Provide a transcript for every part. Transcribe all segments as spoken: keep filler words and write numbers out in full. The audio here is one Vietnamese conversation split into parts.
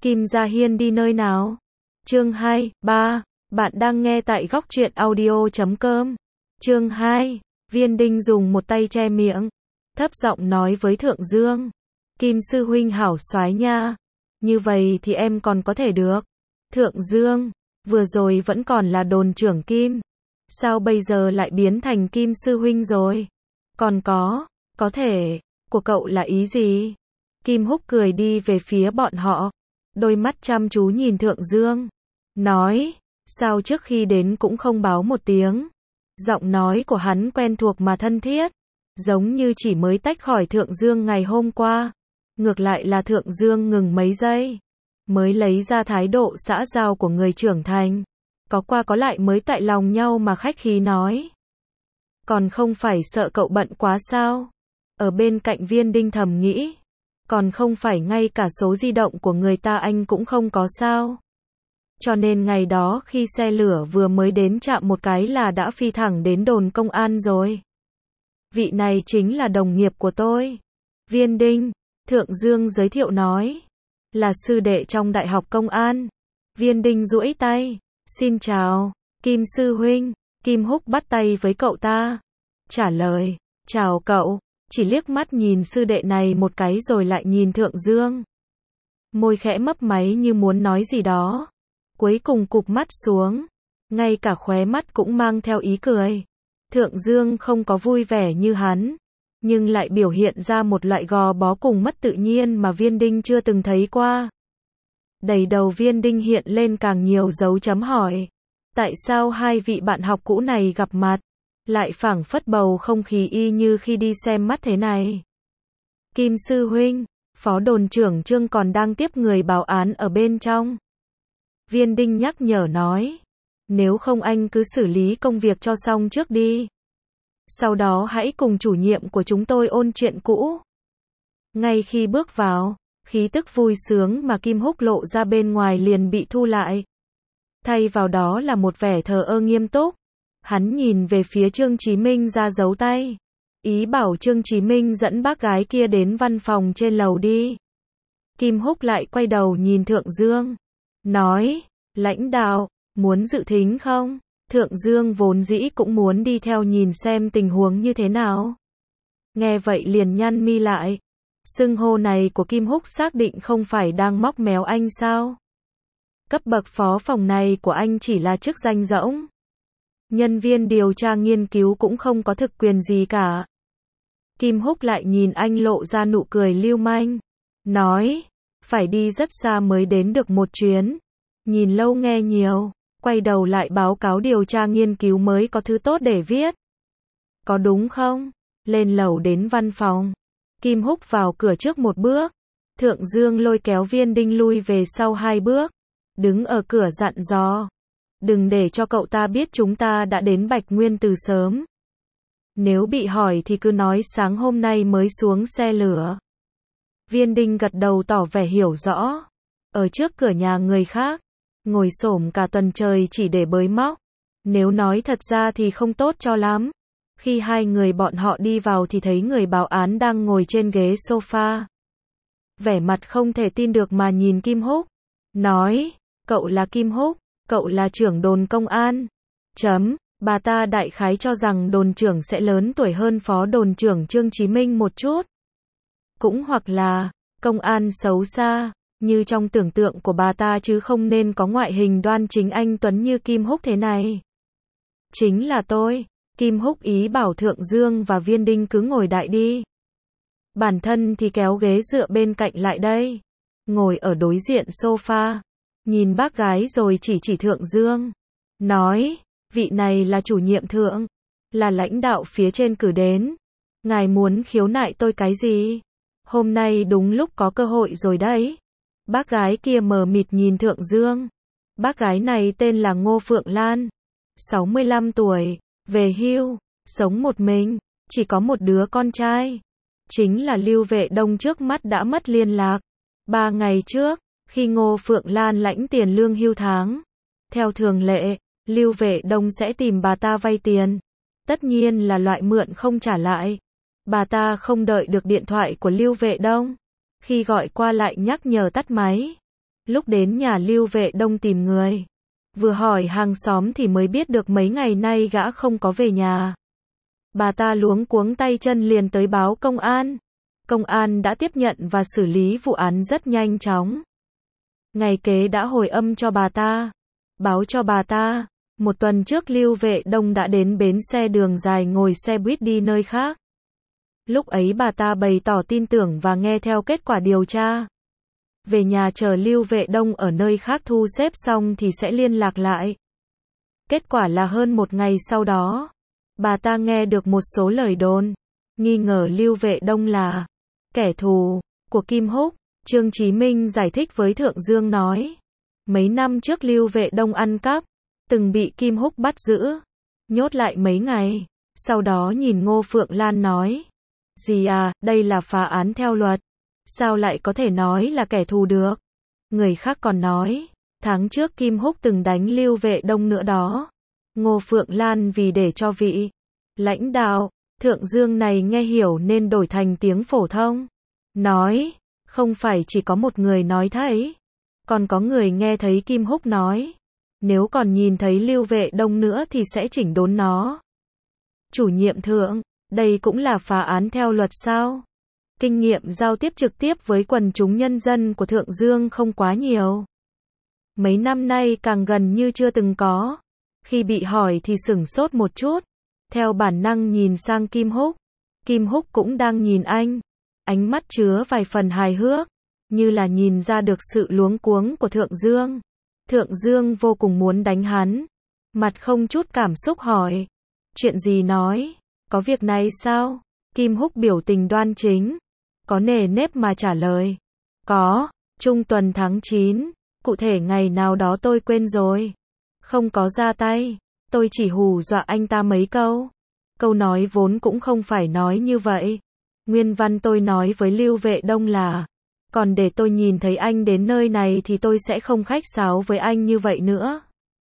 Kim Gia Hiên đi nơi nào? Chương hai, ba. Bạn đang nghe tại góc truyện audio chấm com. Chương hai. Viên Đinh dùng một tay che miệng, thấp giọng nói với Thượng Dương. Kim sư huynh hảo soái nha. Như vậy thì em còn có thể được. Thượng Dương, vừa rồi vẫn còn là đồn trưởng Kim. Sao bây giờ lại biến thành Kim sư huynh rồi? Còn có, có thể, của cậu là ý gì? Kim Húc cười đi về phía bọn họ. Đôi mắt chăm chú nhìn Thượng Dương. Nói, sao trước khi đến cũng không báo một tiếng? Giọng nói của hắn quen thuộc mà thân thiết. Giống như chỉ mới tách khỏi Thượng Dương ngày hôm qua. Ngược lại là Thượng Dương ngừng mấy giây. Mới lấy ra thái độ xã giao của người trưởng thành. Có qua có lại mới tại lòng nhau mà khách khí nói. Còn không phải sợ cậu bận quá sao? Ở bên cạnh Viên Đinh thầm nghĩ. Còn không phải ngay cả số di động của người ta anh cũng không có sao? Cho nên ngày đó khi xe lửa vừa mới đến chạm một cái là đã phi thẳng đến đồn công an rồi. Vị này chính là đồng nghiệp của tôi. Viên Đinh, Thượng Dương giới thiệu nói. Là sư đệ trong Đại học Công an. Viên Đinh duỗi tay. Xin chào, Kim sư huynh. Kim Húc bắt tay với cậu ta. Trả lời, chào cậu. Chỉ liếc mắt nhìn sư đệ này một cái rồi lại nhìn Thượng Dương. Môi khẽ mấp máy như muốn nói gì đó. Cuối cùng cụp mắt xuống. Ngay cả khóe mắt cũng mang theo ý cười. Thượng Dương không có vui vẻ như hắn. Nhưng lại biểu hiện ra một loại gò bó cùng mất tự nhiên mà Viên Đinh chưa từng thấy qua. Đầy đầu Viên Đinh hiện lên càng nhiều dấu chấm hỏi. Tại sao hai vị bạn học cũ này gặp mặt? Lại phảng phất bầu không khí y như khi đi xem mắt thế này. Kim sư huynh, phó đồn trưởng Trương còn đang tiếp người báo án ở bên trong. Viên Đinh nhắc nhở nói. Nếu không anh cứ xử lý công việc cho xong trước đi. Sau đó hãy cùng chủ nhiệm của chúng tôi ôn chuyện cũ. Ngay khi bước vào, khí tức vui sướng mà Kim Húc lộ ra bên ngoài liền bị thu lại. Thay vào đó là một vẻ thờ ơ nghiêm túc. Hắn nhìn về phía Trương Chí Minh ra dấu tay. Ý bảo Trương Chí Minh dẫn bác gái kia đến văn phòng trên lầu đi. Kim Húc lại quay đầu nhìn Thượng Dương. Nói, lãnh đạo, muốn dự thính không? Thượng Dương vốn dĩ cũng muốn đi theo nhìn xem tình huống như thế nào. Nghe vậy liền nhăn mi lại. Xưng hô này của Kim Húc xác định không phải đang móc méo anh sao? Cấp bậc phó phòng này của anh chỉ là chức danh rỗng. Nhân viên điều tra nghiên cứu cũng không có thực quyền gì cả. Kim Húc lại nhìn anh lộ ra nụ cười lưu manh. Nói, phải đi rất xa mới đến được một chuyến. Nhìn lâu nghe nhiều, quay đầu lại báo cáo điều tra nghiên cứu mới có thứ tốt để viết. Có đúng không? Lên lầu đến văn phòng. Kim Húc vào cửa trước một bước. Thượng Dương lôi kéo Viên Đinh lui về sau hai bước. Đứng ở cửa dặn dò. Đừng để cho cậu ta biết chúng ta đã đến Bạch Nguyên từ sớm. Nếu bị hỏi thì cứ nói sáng hôm nay mới xuống xe lửa. Viên Đinh gật đầu tỏ vẻ hiểu rõ. Ở trước cửa nhà người khác, ngồi xổm cả tuần trời chỉ để bới móc. Nếu nói thật ra thì không tốt cho lắm. Khi hai người bọn họ đi vào thì thấy người báo án đang ngồi trên ghế sofa. Vẻ mặt không thể tin được mà nhìn Kim Húc. Nói, cậu là Kim Húc, cậu là trưởng đồn công an. Chấm, bà ta đại khái cho rằng đồn trưởng sẽ lớn tuổi hơn phó đồn trưởng Trương Chí Minh một chút. Cũng hoặc là, công an xấu xa, như trong tưởng tượng của bà ta chứ không nên có ngoại hình đoan chính anh tuấn như Kim Húc thế này. Chính là tôi. Kim Húc ý bảo Thượng Dương và Viên Đinh cứ ngồi đại đi. Bản thân thì kéo ghế dựa bên cạnh lại đây. Ngồi ở đối diện sofa. Nhìn bác gái rồi chỉ chỉ Thượng Dương. Nói, vị này là chủ nhiệm Thượng. Là lãnh đạo phía trên cử đến. Ngài muốn khiếu nại tôi cái gì? Hôm nay đúng lúc có cơ hội rồi đấy. Bác gái kia mờ mịt nhìn Thượng Dương. Bác gái này tên là Ngô Phượng Lan. sáu mươi lăm tuổi. Về hưu, sống một mình, chỉ có một đứa con trai. Chính là Lưu Vệ Đông trước mắt đã mất liên lạc. Ba ngày trước, khi Ngô Phượng Lan lãnh tiền lương hưu tháng. Theo thường lệ, Lưu Vệ Đông sẽ tìm bà ta vay tiền. Tất nhiên là loại mượn không trả lại. Bà ta không đợi được điện thoại của Lưu Vệ Đông. Khi gọi qua lại nhắc nhở tắt máy. Lúc đến nhà Lưu Vệ Đông tìm người, vừa hỏi hàng xóm thì mới biết được mấy ngày nay gã không có về nhà. Bà ta luống cuống tay chân liền tới báo công an. Công an đã tiếp nhận và xử lý vụ án rất nhanh chóng. Ngày kế đã hồi âm cho bà ta, báo cho bà ta, một tuần trước Lưu Vệ Đông đã đến bến xe Đường Dài ngồi xe buýt đi nơi khác. Lúc ấy bà ta bày tỏ tin tưởng và nghe theo kết quả điều tra. Về nhà chờ Lưu Vệ Đông ở nơi khác thu xếp xong thì sẽ liên lạc lại. Kết quả là hơn một ngày sau đó, bà ta nghe được một số lời đồn, nghi ngờ Lưu Vệ Đông là kẻ thù của Kim Húc. Trương Chí Minh giải thích với Thượng Dương nói, mấy năm trước Lưu Vệ Đông ăn cắp, từng bị Kim Húc bắt giữ, nhốt lại mấy ngày, sau đó nhìn Ngô Phượng Lan nói, gì à, đây là phá án theo luật, sao lại có thể nói là kẻ thù được? Người khác còn nói, tháng trước Kim Húc từng đánh Lưu Vệ Đông nữa đó. Ngô Phượng Lan vì để cho vị lãnh đạo Thượng Dương này nghe hiểu nên đổi thành tiếng phổ thông, nói, không phải chỉ có một người nói thấy, còn có người nghe thấy Kim Húc nói, nếu còn nhìn thấy Lưu Vệ Đông nữa thì sẽ chỉnh đốn nó. Chủ nhiệm Thượng, đây cũng là phá án theo luật sao? Kinh nghiệm giao tiếp trực tiếp với quần chúng nhân dân của Thượng Dương không quá nhiều. Mấy năm nay càng gần như chưa từng có. Khi bị hỏi thì sửng sốt một chút, theo bản năng nhìn sang Kim Húc. Kim Húc cũng đang nhìn anh, ánh mắt chứa vài phần hài hước, như là nhìn ra được sự luống cuống của Thượng Dương. Thượng Dương vô cùng muốn đánh hắn, mặt không chút cảm xúc hỏi, chuyện gì nói, có việc này sao? Kim Húc biểu tình đoan chính, có nề nếp mà trả lời, có, trung tuần tháng chín, cụ thể ngày nào đó tôi quên rồi, không có ra tay, tôi chỉ hù dọa anh ta mấy câu. Câu nói vốn cũng không phải nói như vậy. Nguyên văn tôi nói với Lưu Vệ Đông là, còn để tôi nhìn thấy anh đến nơi này thì tôi sẽ không khách sáo với anh như vậy nữa.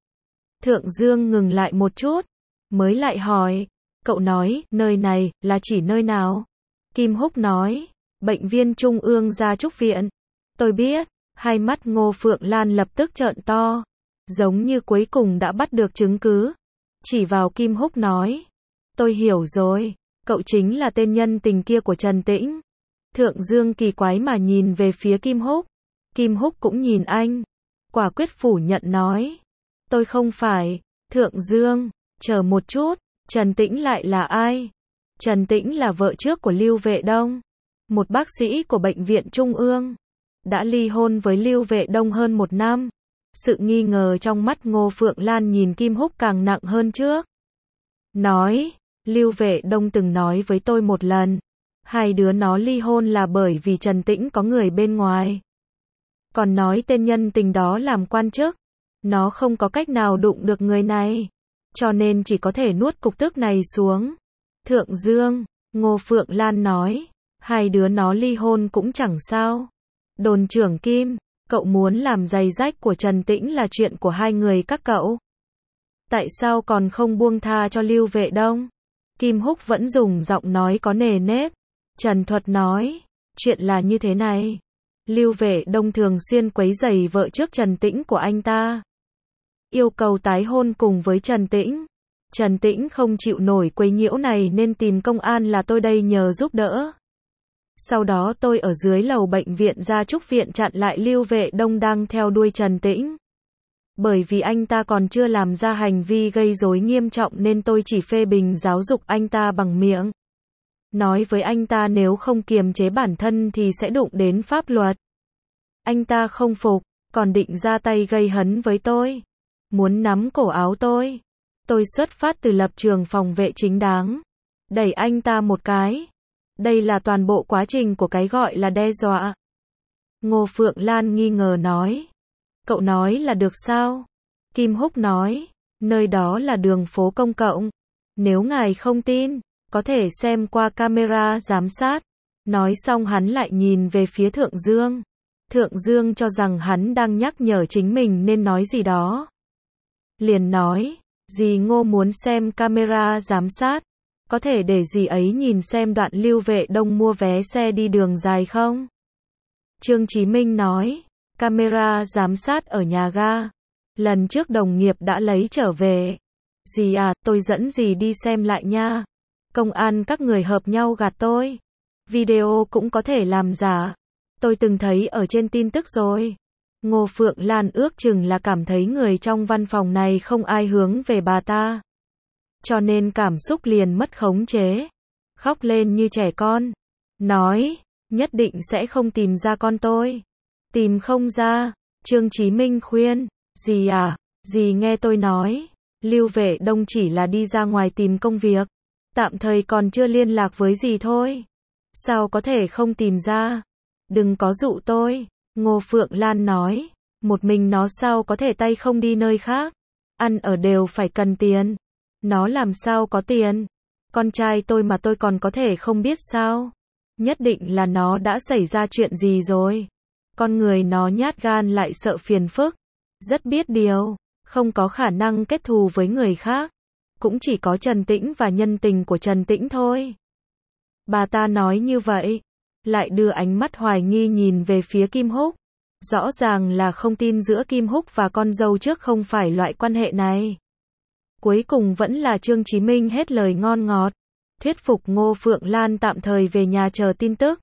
Thượng Dương ngừng lại một chút, mới lại hỏi, cậu nói, nơi này, là chỉ nơi nào? Kim Húc nói, bệnh viện Trung ương Gia Trúc Viện. Tôi biết, hai mắt Ngô Phượng Lan lập tức trợn to, giống như cuối cùng đã bắt được chứng cứ. Chỉ vào Kim Húc nói, tôi hiểu rồi, cậu chính là tên nhân tình kia của Trần Tĩnh. Thượng Dương kỳ quái mà nhìn về phía Kim Húc. Kim Húc cũng nhìn anh, quả quyết phủ nhận nói, tôi không phải. Thượng Dương, chờ một chút, Trần Tĩnh lại là ai? Trần Tĩnh là vợ trước của Lưu Vệ Đông, một bác sĩ của bệnh viện Trung ương, đã ly hôn với Lưu Vệ Đông hơn một năm. Sự nghi ngờ trong mắt Ngô Phượng Lan nhìn Kim Húc càng nặng hơn trước. Nói, Lưu Vệ Đông từng nói với tôi một lần, hai đứa nó ly hôn là bởi vì Trần Tĩnh có người bên ngoài. Còn nói tên nhân tình đó làm quan chức, nó không có cách nào đụng được người này, cho nên chỉ có thể nuốt cục tức này xuống. Thượng Dương, Ngô Phượng Lan nói, hai đứa nó ly hôn cũng chẳng sao. Đồn trưởng Kim, cậu muốn làm giày rách của Trần Tĩnh là chuyện của hai người các cậu. Tại sao còn không buông tha cho Lưu Vệ Đông? Kim Húc vẫn dùng giọng nói có nề nếp. Trần Thuật nói, chuyện là như thế này. Lưu Vệ Đông thường xuyên quấy rầy vợ trước Trần Tĩnh của anh ta, yêu cầu tái hôn cùng với Trần Tĩnh. Trần Tĩnh không chịu nổi quấy nhiễu này nên tìm công an là tôi đây nhờ giúp đỡ. Sau đó tôi ở dưới lầu bệnh viện Gia Trúc Viện chặn lại Lưu Vệ Đông đang theo đuôi Trần Tĩnh. Bởi vì anh ta còn chưa làm ra hành vi gây rối nghiêm trọng nên tôi chỉ phê bình giáo dục anh ta bằng miệng. Nói với anh ta nếu không kiềm chế bản thân thì sẽ đụng đến pháp luật. Anh ta không phục, còn định ra tay gây hấn với tôi. Muốn nắm cổ áo tôi. Tôi xuất phát từ lập trường phòng vệ chính đáng. Đẩy anh ta một cái. Đây là toàn bộ quá trình của cái gọi là đe dọa. Ngô Phượng Lan nghi ngờ nói. Cậu nói là được sao? Kim Húc nói. Nơi đó là đường phố công cộng. Nếu ngài không tin, có thể xem qua camera giám sát. Nói xong hắn lại nhìn về phía Thượng Dương. Thượng Dương cho rằng hắn đang nhắc nhở chính mình nên nói gì đó. Liền nói, dì Ngô muốn xem camera giám sát. Có thể để dì ấy nhìn xem đoạn Lưu Vệ Đông mua vé xe đi Đường Dài không? Trương Chí Minh nói, Camera giám sát ở nhà ga. Lần trước đồng nghiệp đã lấy trở về. Dì à, tôi dẫn dì đi xem lại nha. Công an các người hợp nhau gạt tôi. Video cũng có thể làm giả. Tôi từng thấy ở trên tin tức rồi. Ngô Phượng Lan ước chừng là cảm thấy người trong văn phòng này không ai hướng về bà ta. Cho nên cảm xúc liền mất khống chế. Khóc lên như trẻ con. Nói, nhất định sẽ không tìm ra con tôi. Tìm không ra. Trương Chí Minh khuyên, dì à, dì nghe tôi nói. Lưu Vệ Đông chỉ là đi ra ngoài tìm công việc. Tạm thời còn chưa liên lạc với dì thôi. Sao có thể không tìm ra? Đừng có dụ tôi. Ngô Phượng Lan nói, một mình nó sao có thể tay không đi nơi khác. Ăn ở đều phải cần tiền. Nó làm sao có tiền? Con trai tôi mà tôi còn có thể không biết sao? Nhất định là nó đã xảy ra chuyện gì rồi. Con người nó nhát gan lại sợ phiền phức. Rất biết điều. Không có khả năng kết thù với người khác. Cũng chỉ có Trần Tĩnh và nhân tình của Trần Tĩnh thôi. Bà ta nói như vậy. Lại đưa ánh mắt hoài nghi nhìn về phía Kim Húc. Rõ ràng là không tin giữa Kim Húc và con dâu trước không phải loại quan hệ này. Cuối cùng vẫn là Trương Chí Minh hết lời ngon ngọt. Thuyết phục Ngô Phượng Lan tạm thời về nhà chờ tin tức.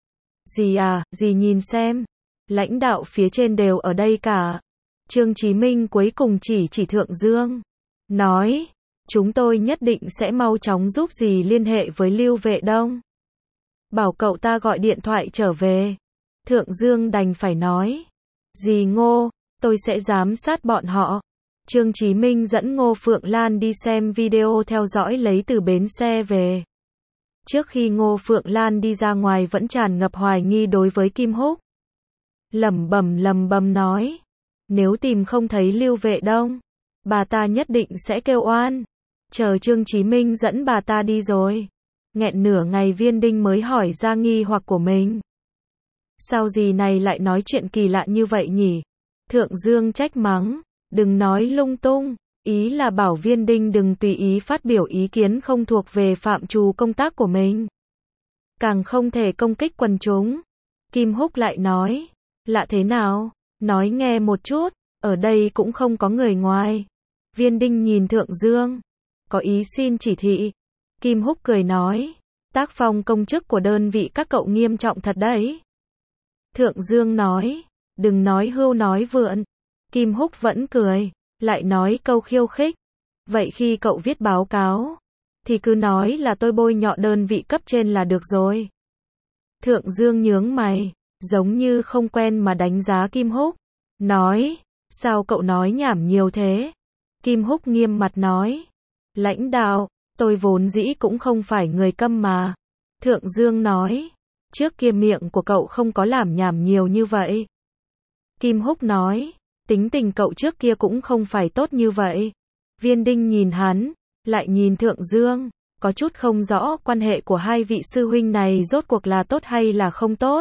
Dì à, dì nhìn xem. Lãnh đạo phía trên đều ở đây cả. Trương Chí Minh cuối cùng chỉ chỉ Thượng Dương. Nói, chúng tôi nhất định sẽ mau chóng giúp dì liên hệ với Lưu Vệ Đông. Bảo cậu ta gọi điện thoại trở về. Thượng Dương đành phải nói. Dì Ngô, tôi sẽ giám sát bọn họ. Trương Chí Minh dẫn Ngô Phượng Lan đi xem video theo dõi lấy từ bến xe về. Trước khi Ngô Phượng Lan đi ra ngoài vẫn tràn ngập hoài nghi đối với Kim Húc. Lẩm bẩm lẩm bẩm nói. Nếu tìm không thấy Lưu Vệ Đông, bà ta nhất định sẽ kêu oan. Chờ Trương Chí Minh dẫn bà ta đi rồi. Nghẹn nửa ngày Viên Đinh mới hỏi ra nghi hoặc của mình. Sao dì này lại nói chuyện kỳ lạ như vậy nhỉ? Thượng Dương trách mắng. Đừng nói lung tung. Ý là bảo Viên Đinh đừng tùy ý phát biểu ý kiến không thuộc về phạm trù công tác của mình. Càng không thể công kích quần chúng. Kim Húc lại nói. Lạ thế nào? Nói nghe một chút. Ở đây cũng không có người ngoài. Viên Đinh nhìn Thượng Dương. Có ý xin chỉ thị. Kim Húc cười nói. Tác phong công chức của đơn vị các cậu nghiêm trọng thật đấy. Thượng Dương nói. Đừng nói hưu nói vượn. Kim Húc vẫn cười. Lại nói câu khiêu khích. Vậy khi cậu viết báo cáo, thì cứ nói là tôi bôi nhọ đơn vị cấp trên là được rồi. Thượng Dương nhướng mày. Giống như không quen mà đánh giá Kim Húc. Nói. Sao cậu nói nhảm nhiều thế? Kim Húc nghiêm mặt nói. Lãnh đạo, tôi vốn dĩ cũng không phải người câm mà. Thượng Dương nói. Trước kia miệng của cậu không có làm nhảm nhiều như vậy. Kim Húc nói. Tính tình cậu trước kia cũng không phải tốt như vậy. Viên Đinh nhìn hắn, lại nhìn Thượng Dương, có chút không rõ quan hệ của hai vị sư huynh này rốt cuộc là tốt hay là không tốt.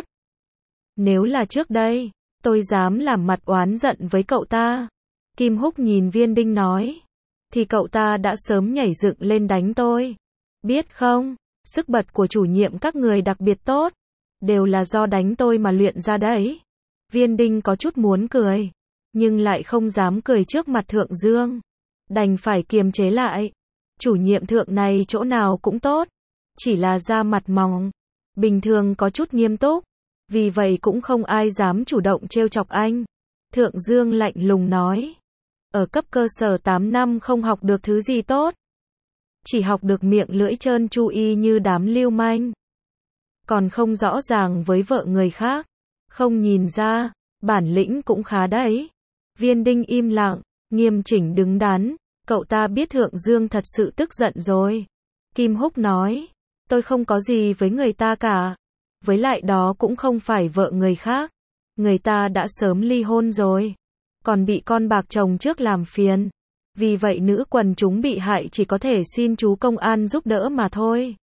Nếu là trước đây, tôi dám làm mặt oán giận với cậu ta. Kim Húc nhìn Viên Đinh nói. Thì cậu ta đã sớm nhảy dựng lên đánh tôi. Biết không, sức bật của chủ nhiệm các người đặc biệt tốt. Đều là do đánh tôi mà luyện ra đấy. Viên Đinh có chút muốn cười. Nhưng lại không dám cười trước mặt Thượng Dương. Đành phải kiềm chế lại. Chủ nhiệm Thượng này chỗ nào cũng tốt. Chỉ là da mặt mỏng. Bình thường có chút nghiêm túc. Vì vậy cũng không ai dám chủ động trêu chọc anh. Thượng Dương lạnh lùng nói. Ở cấp cơ sở tám năm không học được thứ gì tốt. Chỉ học được miệng lưỡi trơn tru y như đám lưu manh. Còn không rõ ràng với vợ người khác. Không nhìn ra, bản lĩnh cũng khá đấy. Viên Đinh im lặng, nghiêm chỉnh đứng đắn. Cậu ta biết Thượng Dương thật sự tức giận rồi. Kim Húc nói. Tôi không có gì với người ta cả. Với lại đó cũng không phải vợ người khác. Người ta đã sớm ly hôn rồi. Còn bị con bạc chồng trước làm phiền. Vì vậy nữ quần chúng bị hại chỉ có thể xin chú công an giúp đỡ mà thôi.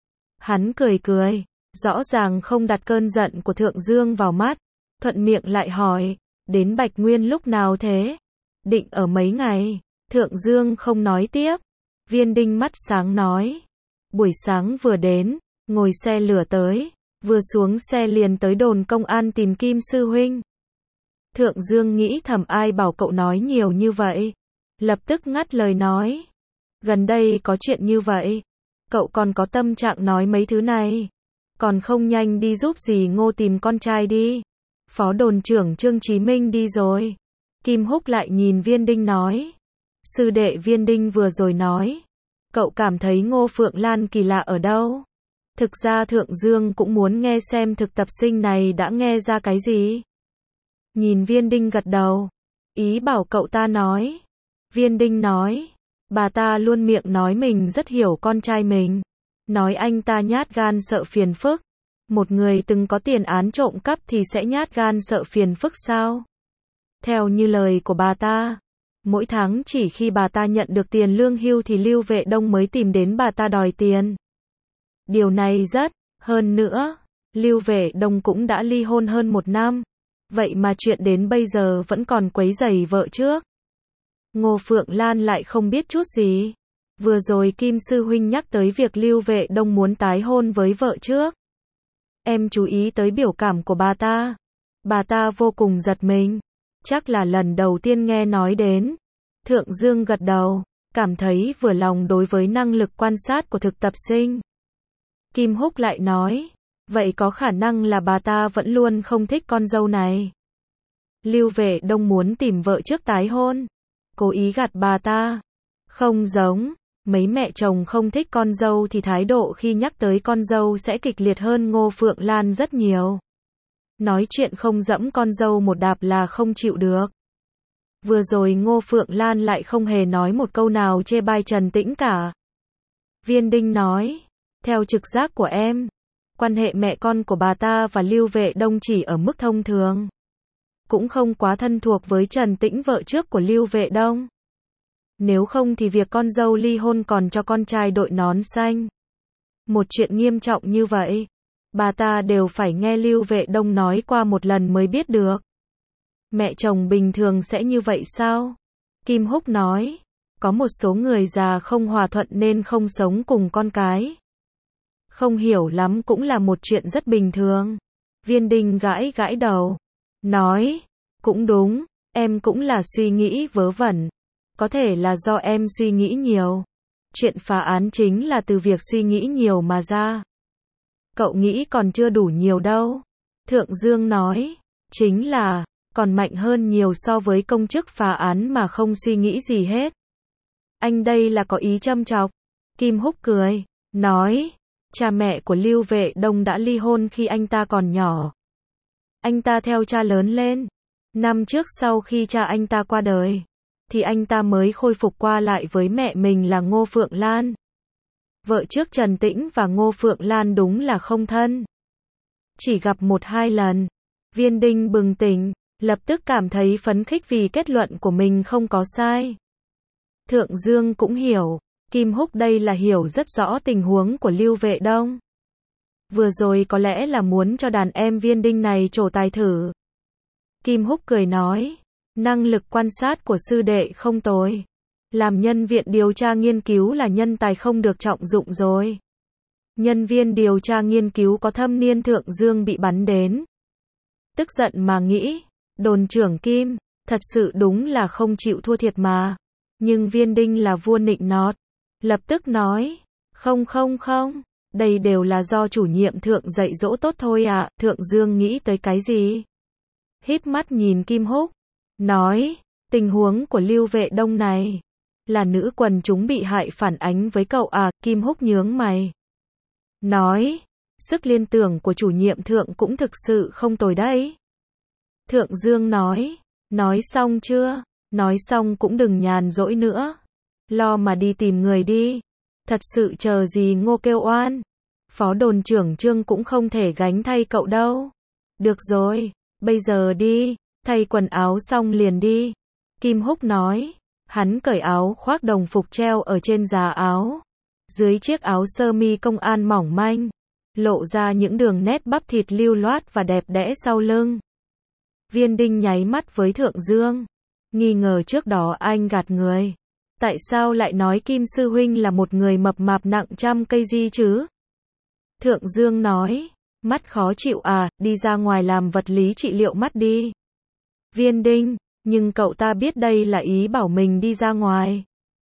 Hắn cười cười. Rõ ràng không đặt cơn giận của Thượng Dương vào mắt. Thuận miệng lại hỏi. Đến Bạch Nguyên lúc nào thế? Định ở mấy ngày? Thượng Dương không nói tiếp. Viên Đinh mắt sáng nói. Buổi sáng vừa đến, ngồi xe lửa tới. Vừa xuống xe liền tới đồn công an tìm Kim sư huynh. Thượng Dương nghĩ thầm ai bảo cậu nói nhiều như vậy. Lập tức ngắt lời nói. Gần đây có chuyện như vậy. Cậu còn có tâm trạng nói mấy thứ này. Còn không nhanh đi giúp dì Ngô tìm con trai đi. Phó đồn trưởng Trương Chí Minh đi rồi. Kim Húc lại nhìn Viên Đinh nói. Sư đệ Viên Đinh vừa rồi nói. Cậu cảm thấy Ngô Phượng Lan kỳ lạ ở đâu? Thực ra Thượng Dương cũng muốn nghe xem thực tập sinh này đã nghe ra cái gì. Nhìn Viên Đinh gật đầu. Ý bảo cậu ta nói. Viên Đinh nói. Bà ta luôn miệng nói mình rất hiểu con trai mình. Nói anh ta nhát gan sợ phiền phức. Một người từng có tiền án trộm cắp thì sẽ nhát gan sợ phiền phức sao? Theo như lời của bà ta, mỗi tháng chỉ khi bà ta nhận được tiền lương hưu thì Lưu Vệ Đông mới tìm đến bà ta đòi tiền. Điều này rất, hơn nữa, Lưu Vệ Đông cũng đã ly hôn hơn một năm. Vậy mà chuyện đến bây giờ vẫn còn quấy rầy vợ trước. Ngô Phượng Lan lại không biết chút gì. Vừa rồi Kim Sư Huynh nhắc tới việc Lưu Vệ Đông muốn tái hôn với vợ trước. Em chú ý tới biểu cảm của bà ta. Bà ta vô cùng giật mình. Chắc là lần đầu tiên nghe nói đến. Thượng Dương gật đầu, cảm thấy vừa lòng đối với năng lực quan sát của thực tập sinh. Kim Húc lại nói, vậy có khả năng là bà ta vẫn luôn không thích con dâu này. Lưu Vệ Đông muốn tìm vợ trước tái hôn. Cố ý gạt bà ta. Không giống, mấy mẹ chồng không thích con dâu thì thái độ khi nhắc tới con dâu sẽ kịch liệt hơn Ngô Phượng Lan rất nhiều. Nói chuyện không dẫm con dâu một đạp là không chịu được. Vừa rồi Ngô Phượng Lan lại không hề nói một câu nào chê bai Trần Tĩnh cả. Viên Đinh nói, theo trực giác của em, quan hệ mẹ con của bà ta và Lưu Vệ Đông chỉ ở mức thông thường. Cũng không quá thân thuộc với Trần Tĩnh vợ trước của Lưu Vệ Đông. Nếu không thì việc con dâu ly hôn còn cho con trai đội nón xanh. Một chuyện nghiêm trọng như vậy, bà ta đều phải nghe Lưu Vệ Đông nói qua một lần mới biết được. Mẹ chồng bình thường sẽ như vậy sao? Kim Húc nói, có một số người già không hòa thuận nên không sống cùng con cái. Không hiểu lắm cũng là một chuyện rất bình thường. Viên Đinh gãi gãi đầu, nói, cũng đúng, em cũng là suy nghĩ vớ vẩn. Có thể là do em suy nghĩ nhiều. Chuyện phá án chính là từ việc suy nghĩ nhiều mà ra. Cậu nghĩ còn chưa đủ nhiều đâu. Thượng Dương nói, chính là, còn mạnh hơn nhiều so với công chức phá án mà không suy nghĩ gì hết. Anh đây là có ý châm chọc. Kim Húc cười, nói, cha mẹ của Lưu Vệ Đông đã ly hôn khi anh ta còn nhỏ. Anh ta theo cha lớn lên. Năm trước sau khi cha anh ta qua đời, thì anh ta mới khôi phục qua lại với mẹ mình là Ngô Phượng Lan. Vợ trước Trần Tĩnh và Ngô Phượng Lan đúng là không thân. Chỉ gặp một hai lần. Viên Đinh bừng tỉnh, lập tức cảm thấy phấn khích vì kết luận của mình không có sai. Thượng Dương cũng hiểu, Kim Húc đây là hiểu rất rõ tình huống của Lưu Vệ Đông. Vừa rồi có lẽ là muốn cho đàn em Viên Đinh này trổ tài thử. Kim Húc cười nói, năng lực quan sát của sư đệ không tồi. Làm nhân viện điều tra nghiên cứu là nhân tài không được trọng dụng rồi. Nhân viên điều tra nghiên cứu có thâm niên. Thượng Dương bị bắn đến. Tức giận mà nghĩ, đồn trưởng Kim, thật sự đúng là không chịu thua thiệt mà. Nhưng Viên Đinh là vua nịnh nọt. Lập tức nói, không không không, đây đều là do chủ nhiệm Thượng dạy dỗ tốt thôi ạ. Thượng Dương nghĩ tới cái gì? Híp mắt nhìn Kim Húc, nói, tình huống của Lưu Vệ Đông này, là nữ quần chúng bị hại phản ánh với cậu à? Kim Húc nhướng mày, nói, sức liên tưởng của chủ nhiệm Thượng cũng thực sự không tồi đấy. Thượng Dương nói, nói xong chưa? Nói xong cũng đừng nhàn rỗi nữa. Lo mà đi tìm người đi. Thật sự chờ gì Ngô kêu oan. Phó đồn trưởng Trương cũng không thể gánh thay cậu đâu. Được rồi, bây giờ đi, thay quần áo xong liền đi. Kim Húc nói, hắn cởi áo khoác đồng phục treo ở trên giá áo. Dưới chiếc áo sơ mi công an mỏng manh, lộ ra những đường nét bắp thịt lưu loát và đẹp đẽ sau lưng. Viên Đinh nháy mắt với Thượng Dương, nghi ngờ trước đó anh gạt người. Tại sao lại nói Kim Sư Huynh là một người mập mạp nặng trăm cây gì chứ? Thượng Dương nói, mắt khó chịu à, đi ra ngoài làm vật lý trị liệu mắt đi. Viên Đinh, nhưng cậu ta biết đây là ý bảo mình đi ra ngoài.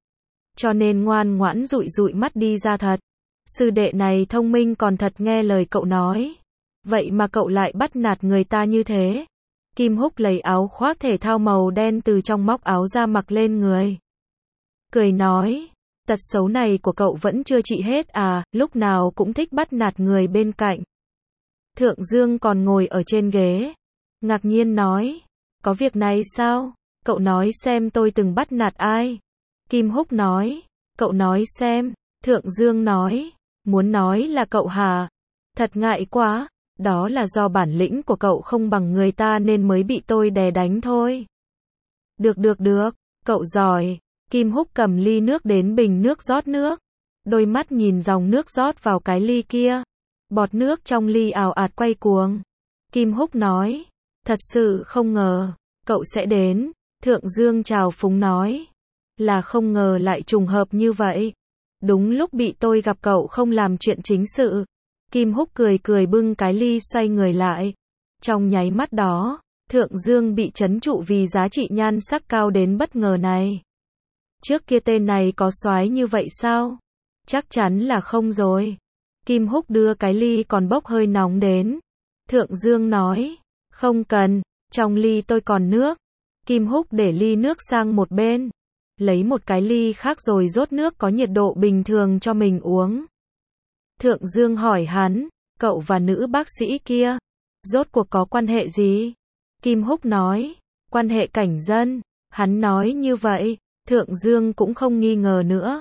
Cho nên ngoan ngoãn dụi dụi mắt đi ra thật. Sư đệ này thông minh còn thật nghe lời cậu nói. Vậy mà cậu lại bắt nạt người ta như thế. Kim Húc lấy áo khoác thể thao màu đen từ trong móc áo ra mặc lên người. Cười nói, tật xấu này của cậu vẫn chưa trị hết à, lúc nào cũng thích bắt nạt người bên cạnh. Thượng Dương còn ngồi ở trên ghế. Ngạc nhiên nói, có việc này sao? Cậu nói xem tôi từng bắt nạt ai? Kim Húc nói, cậu nói xem. Thượng Dương nói, muốn nói là cậu hả? Thật ngại quá, đó là do bản lĩnh của cậu không bằng người ta nên mới bị tôi đè đánh thôi. Được được được, cậu giỏi. Kim Húc cầm ly nước đến bình nước rót nước. Đôi mắt nhìn dòng nước rót vào cái ly kia. Bọt nước trong ly ào ạt quay cuồng. Kim Húc nói, thật sự không ngờ, cậu sẽ đến. Thượng Dương chào phúng nói, là không ngờ lại trùng hợp như vậy. Đúng lúc bị tôi gặp cậu không làm chuyện chính sự. Kim Húc cười cười bưng cái ly xoay người lại. Trong nháy mắt đó, Thượng Dương bị trấn trụ vì giá trị nhan sắc cao đến bất ngờ này. Trước kia tên này có soái như vậy sao? Chắc chắn là không rồi. Kim Húc đưa cái ly còn bốc hơi nóng đến. Thượng Dương nói, không cần, trong ly tôi còn nước. Kim Húc để ly nước sang một bên. Lấy một cái ly khác rồi rót nước có nhiệt độ bình thường cho mình uống. Thượng Dương hỏi hắn, cậu và nữ bác sĩ kia, rốt cuộc có quan hệ gì? Kim Húc nói, quan hệ cảnh dân. Hắn nói như vậy, Thượng Dương cũng không nghi ngờ nữa.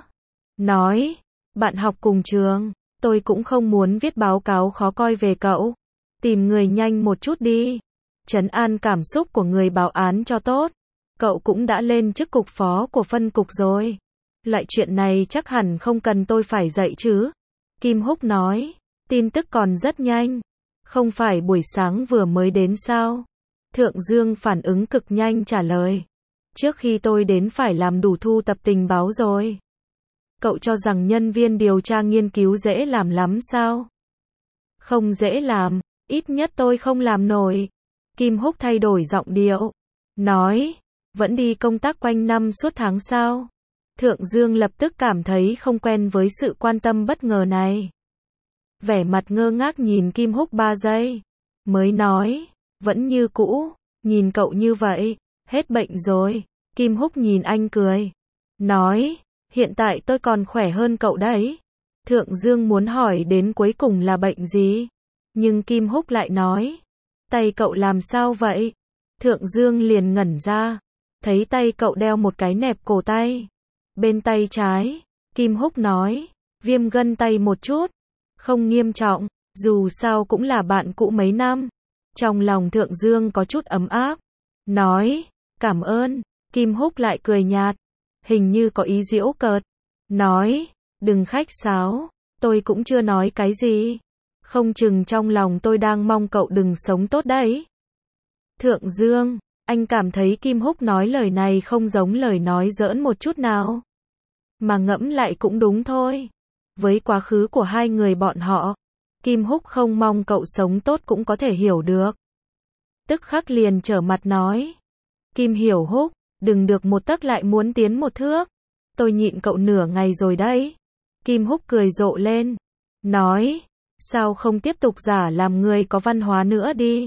Nói, bạn học cùng trường, tôi cũng không muốn viết báo cáo khó coi về cậu. Tìm người nhanh một chút đi. Trấn an cảm xúc của người báo án cho tốt. Cậu cũng đã lên chức cục phó của phân cục rồi. Loại chuyện này chắc hẳn không cần tôi phải dạy chứ. Kim Húc nói, tin tức còn rất nhanh. Không phải buổi sáng vừa mới đến sao? Thượng Dương phản ứng cực nhanh trả lời. Trước khi tôi đến phải làm đủ thu tập tình báo rồi. Cậu cho rằng nhân viên điều tra nghiên cứu dễ làm lắm sao? Không dễ làm, ít nhất tôi không làm nổi. Kim Húc thay đổi giọng điệu. Nói, vẫn đi công tác quanh năm suốt tháng sao? Thượng Dương lập tức cảm thấy không quen với sự quan tâm bất ngờ này. Vẻ mặt ngơ ngác nhìn Kim Húc ba giây. Mới nói, vẫn như cũ, nhìn cậu như vậy, hết bệnh rồi. Kim Húc nhìn anh cười. Nói, hiện tại tôi còn khỏe hơn cậu đấy. Thượng Dương muốn hỏi đến cuối cùng là bệnh gì? Nhưng Kim Húc lại nói, tay cậu làm sao vậy? Thượng Dương liền ngẩn ra. Thấy tay cậu đeo một cái nẹp cổ tay. Bên tay trái, Kim Húc nói, viêm gân tay một chút. Không nghiêm trọng, dù sao cũng là bạn cũ mấy năm. Trong lòng Thượng Dương có chút ấm áp. Nói, cảm ơn. Kim Húc lại cười nhạt. Hình như có ý giễu cợt. Nói, đừng khách sáo. Tôi cũng chưa nói cái gì. Không chừng trong lòng tôi đang mong cậu đừng sống tốt đấy. Thượng Dương, anh cảm thấy Kim Húc nói lời này không giống lời nói giỡn một chút nào. Mà ngẫm lại cũng đúng thôi. Với quá khứ của hai người bọn họ, Kim Húc không mong cậu sống tốt cũng có thể hiểu được. Tức khắc liền trở mặt nói. Kim Hiểu Húc, đừng được một tấc lại muốn tiến một thước. Tôi nhịn cậu nửa ngày rồi đấy. Kim Húc cười rộ lên. Nói, sao không tiếp tục giả làm người có văn hóa nữa đi.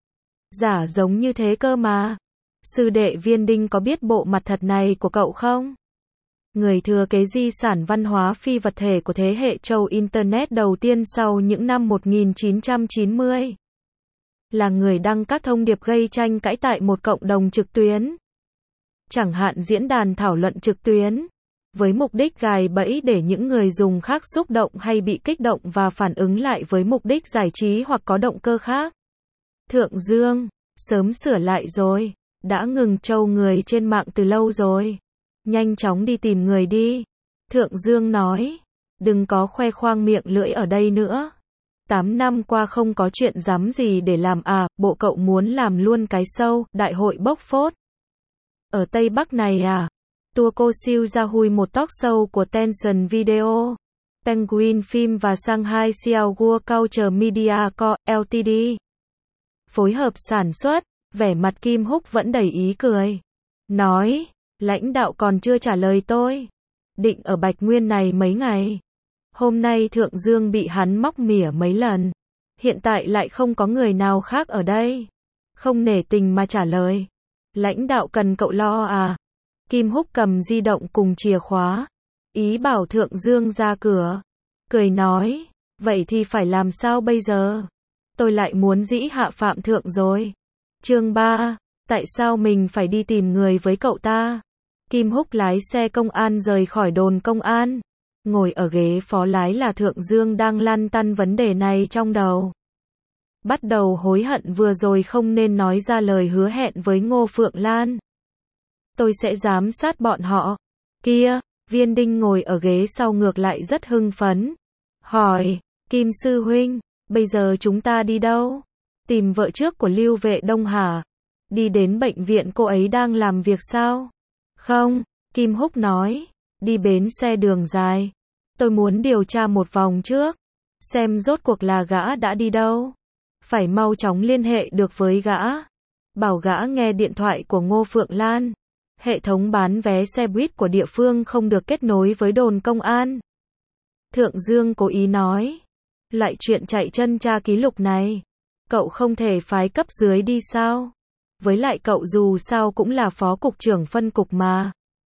Giả giống như thế cơ mà. Sư đệ Viên Đinh có biết bộ mặt thật này của cậu không? Người thừa kế di sản văn hóa phi vật thể của thế hệ châu Internet đầu tiên sau những năm một nghìn chín trăm chín mươi. Là người đăng các thông điệp gây tranh cãi tại một cộng đồng trực tuyến. Chẳng hạn diễn đàn thảo luận trực tuyến. Với mục đích gài bẫy để những người dùng khác xúc động hay bị kích động và phản ứng lại với mục đích giải trí hoặc có động cơ khác. Thượng Dương, sớm sửa lại rồi. Đã ngừng trâu người trên mạng từ lâu rồi. Nhanh chóng đi tìm người đi. Thượng Dương nói. Đừng có khoe khoang miệng lưỡi ở đây nữa. Tám năm qua không có chuyện dám gì để làm à, bộ cậu muốn làm luôn cái show, đại hội bốc phốt. Ở Tây Bắc này à? Tour cô siêu ra hui một talk show của Tencent Video, Penguin Film và Shanghai Xiaoguo Culture Media Co. Ltd. Phối hợp sản xuất, Vẻ mặt Kim Húc vẫn đầy ý cười. Nói, lãnh đạo còn chưa trả lời tôi. Định ở Bạch Nguyên này mấy ngày. Hôm nay Thượng Dương bị hắn móc mỉa mấy lần. Hiện tại lại không có người nào khác ở đây. Không nể tình mà trả lời. Lãnh đạo cần cậu lo à? Kim Húc cầm di động cùng chìa khóa. Ý bảo Thượng Dương ra cửa. Cười nói, vậy thì phải làm sao bây giờ? Tôi lại muốn dĩ hạ phạm thượng rồi. Chương ba, tại sao mình phải đi tìm người với cậu ta? Kim Húc lái xe công an rời khỏi đồn công an. Ngồi ở ghế phó lái là Thượng Dương đang lăn tăn vấn đề này trong đầu. Bắt đầu hối hận vừa rồi không nên nói ra lời hứa hẹn với Ngô Phượng Lan. Tôi sẽ giám sát bọn họ. Kia, Viên Đinh ngồi ở ghế sau ngược lại rất hưng phấn. Hỏi, Kim sư huynh, bây giờ chúng ta đi đâu? Tìm vợ trước của Lưu Vệ Đông hả? Đi đến bệnh viện cô ấy đang làm việc sao? Không, Kim Húc nói, đi bến xe đường dài. Tôi muốn điều tra một vòng trước, xem rốt cuộc là gã đã đi đâu. Phải mau chóng liên hệ được với gã. Bảo gã nghe điện thoại của Ngô Phượng Lan. Hệ thống bán vé xe buýt của địa phương không được kết nối với đồn công an. Thượng Dương cố ý nói, loại chuyện chạy chân tra ký lục này, cậu không thể phái cấp dưới đi sao? Với lại cậu dù sao cũng là phó cục trưởng phân cục mà.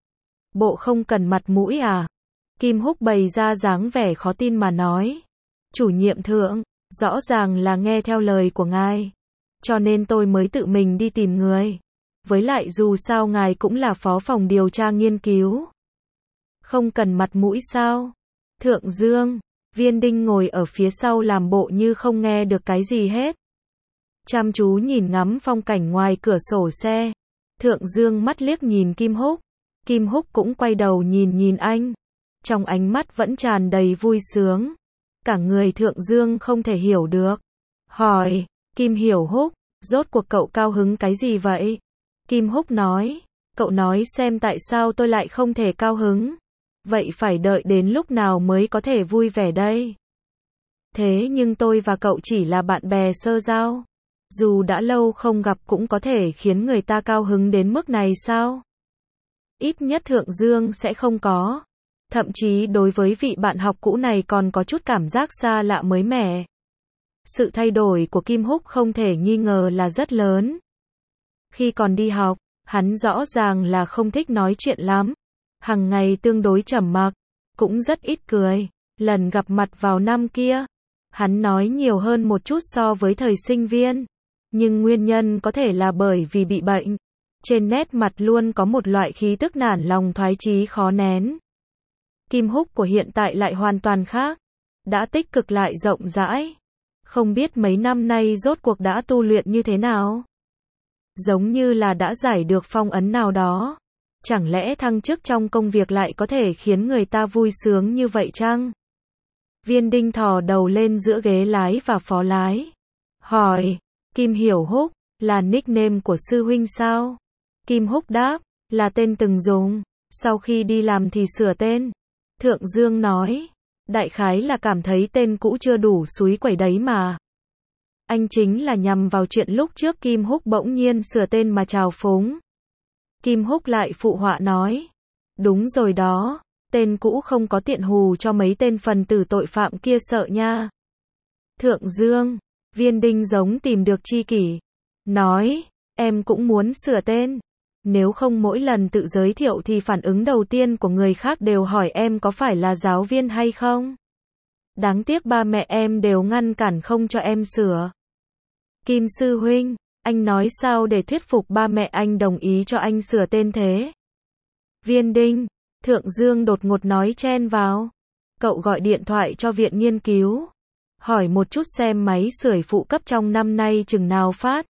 Bộ không cần mặt mũi à? Kim Húc bày ra dáng vẻ khó tin mà nói. Chủ nhiệm Thượng, rõ ràng là nghe theo lời của ngài. Cho nên tôi mới tự mình đi tìm người. Với lại dù sao ngài cũng là phó phòng điều tra nghiên cứu. Không cần mặt mũi sao? Thượng Dương, Viên Đinh ngồi ở phía sau làm bộ như không nghe được cái gì hết. Chăm chú nhìn ngắm phong cảnh ngoài cửa sổ xe. Thượng Dương mắt liếc nhìn Kim Húc. Kim Húc cũng quay đầu nhìn nhìn anh. Trong ánh mắt vẫn tràn đầy vui sướng. Cả người Thượng Dương không thể hiểu được. Hỏi, Kim Hiểu Húc, rốt cuộc cậu cao hứng cái gì vậy? Kim Húc nói, cậu nói xem tại sao tôi lại không thể cao hứng. Vậy phải đợi đến lúc nào mới có thể vui vẻ đây? Thế nhưng tôi và cậu chỉ là bạn bè sơ giao. Dù đã lâu không gặp cũng có thể khiến người ta cao hứng đến mức này sao? Ít nhất Thượng Dương sẽ không có. Thậm chí đối với vị bạn học cũ này còn có chút cảm giác xa lạ mới mẻ. Sự thay đổi của Kim Húc không thể nghi ngờ là rất lớn. Khi còn đi học, hắn rõ ràng là không thích nói chuyện lắm. Hằng ngày tương đối trầm mặc, cũng rất ít cười. Lần gặp mặt vào năm kia, hắn nói nhiều hơn một chút so với thời sinh viên. Nhưng nguyên nhân có thể là bởi vì bị bệnh. Trên nét mặt luôn có một loại khí tức nản lòng thoái chí khó nén. Kim Húc của hiện tại lại hoàn toàn khác. Đã tích cực lại rộng rãi. Không biết mấy năm nay rốt cuộc đã tu luyện như thế nào. Giống như là đã giải được phong ấn nào đó. Chẳng lẽ thăng chức trong công việc lại có thể khiến người ta vui sướng như vậy chăng? Viên Đinh thò đầu lên giữa ghế lái và phó lái. Hỏi, Kim Hiểu Húc, là nickname của sư huynh sao? Kim Húc đáp, là tên từng dùng. Sau khi đi làm thì sửa tên. Thượng Dương nói, đại khái là cảm thấy tên cũ chưa đủ xúi quẩy đấy mà. Anh chính là nhằm vào chuyện lúc trước Kim Húc bỗng nhiên sửa tên mà trào phúng. Kim Húc lại phụ họa nói, đúng rồi đó, tên cũ không có tiện hù cho mấy tên phần tử tội phạm kia sợ nha. Thượng Dương, Viên Đinh giống tìm được tri kỷ. Nói, em cũng muốn sửa tên. Nếu không mỗi lần tự giới thiệu thì phản ứng đầu tiên của người khác đều hỏi em có phải là giáo viên hay không. Đáng tiếc ba mẹ em đều ngăn cản không cho em sửa. Kim sư huynh, anh nói sao để thuyết phục ba mẹ anh đồng ý cho anh sửa tên thế? Viên Đinh, Thượng Dương đột ngột nói chen vào. Cậu gọi điện thoại cho viện nghiên cứu. Hỏi một chút xem máy sưởi phụ cấp trong năm nay chừng nào phát.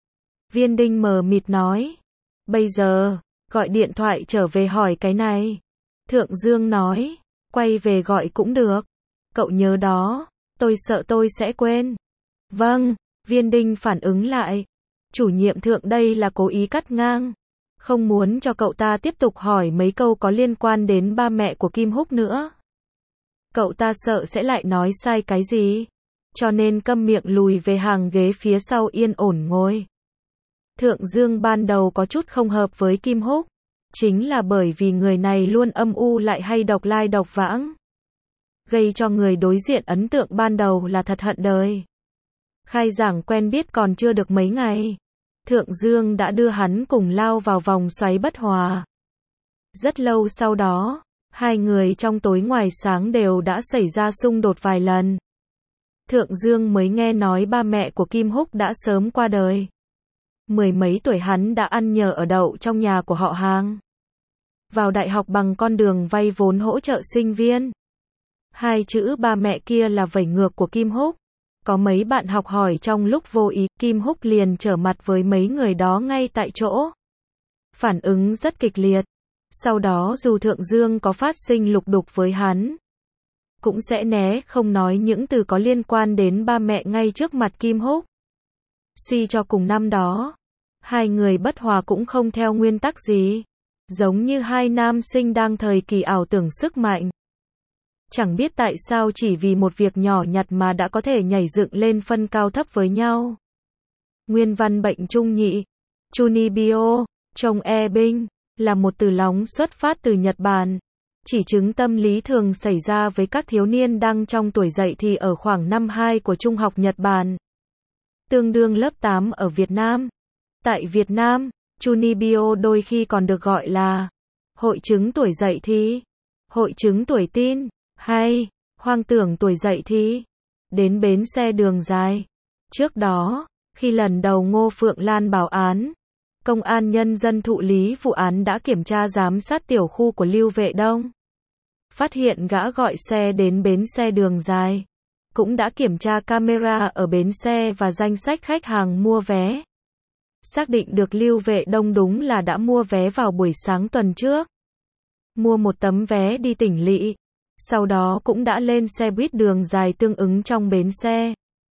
Viên Đinh mờ mịt nói. Bây giờ, gọi điện thoại trở về hỏi cái này. Thượng Dương nói, quay về gọi cũng được. Cậu nhớ đó, tôi sợ tôi sẽ quên. Vâng, Viên Đinh phản ứng lại. Chủ nhiệm Thượng đây là cố ý cắt ngang. Không muốn cho cậu ta tiếp tục hỏi mấy câu có liên quan đến ba mẹ của Kim Húc nữa. Cậu ta sợ sẽ lại nói sai cái gì. Cho nên câm miệng lùi về hàng ghế phía sau yên ổn ngồi. Thượng Dương ban đầu có chút không hợp với Kim Húc, chính là bởi vì người này luôn âm u lại hay độc lai độc vãng, gây cho người đối diện ấn tượng ban đầu là thật hận đời. Khai giảng quen biết còn chưa được mấy ngày, Thượng Dương đã đưa hắn cùng lao vào vòng xoáy bất hòa. Rất lâu sau đó, hai người trong tối ngoài sáng đều đã xảy ra xung đột vài lần. Thượng Dương mới nghe nói ba mẹ của Kim Húc đã sớm qua đời. Mười mấy tuổi hắn đã ăn nhờ ở đậu trong nhà của họ hàng. Vào đại học bằng con đường vay vốn hỗ trợ sinh viên. Hai chữ ba mẹ kia là vẩy ngược của Kim Húc. Có mấy bạn học hỏi trong lúc vô ý, Kim Húc liền trở mặt với mấy người đó ngay tại chỗ. Phản ứng rất kịch liệt. Sau đó dù Thượng Dương có phát sinh lục đục với hắn, cũng sẽ né không nói những từ có liên quan đến ba mẹ ngay trước mặt Kim Húc. Suy cho cùng năm đó, hai người bất hòa cũng không theo nguyên tắc gì, giống như hai nam sinh đang thời kỳ ảo tưởng sức mạnh. Chẳng biết tại sao chỉ vì một việc nhỏ nhặt mà đã có thể nhảy dựng lên phân cao thấp với nhau. Nguyên văn bệnh trung nhị, Chunibyo, trong e binh, là một từ lóng xuất phát từ Nhật Bản, chỉ chứng tâm lý thường xảy ra với các thiếu niên đang trong tuổi dậy thì ở khoảng năm hai của trung học Nhật Bản, tương đương lớp tám ở Việt Nam. Tại Việt Nam, Chunibyo đôi khi còn được gọi là hội chứng tuổi dậy thì, hội chứng tuổi teen, hay hoang tưởng tuổi dậy thì. Đến bến xe Đường Dài. Trước đó, khi lần đầu Ngô Phượng Lan báo án, Công an Nhân dân thụ lý vụ án đã kiểm tra giám sát tiểu khu của Lưu Vệ Đông. Phát hiện gã gọi xe đến bến xe Đường Dài. Cũng đã kiểm tra camera ở bến xe và danh sách khách hàng mua vé. Xác định được Lưu Vệ Đông đúng là đã mua vé vào buổi sáng tuần trước. Mua một tấm vé đi tỉnh lỵ. Sau đó cũng đã lên xe buýt Đường Dài tương ứng trong bến xe.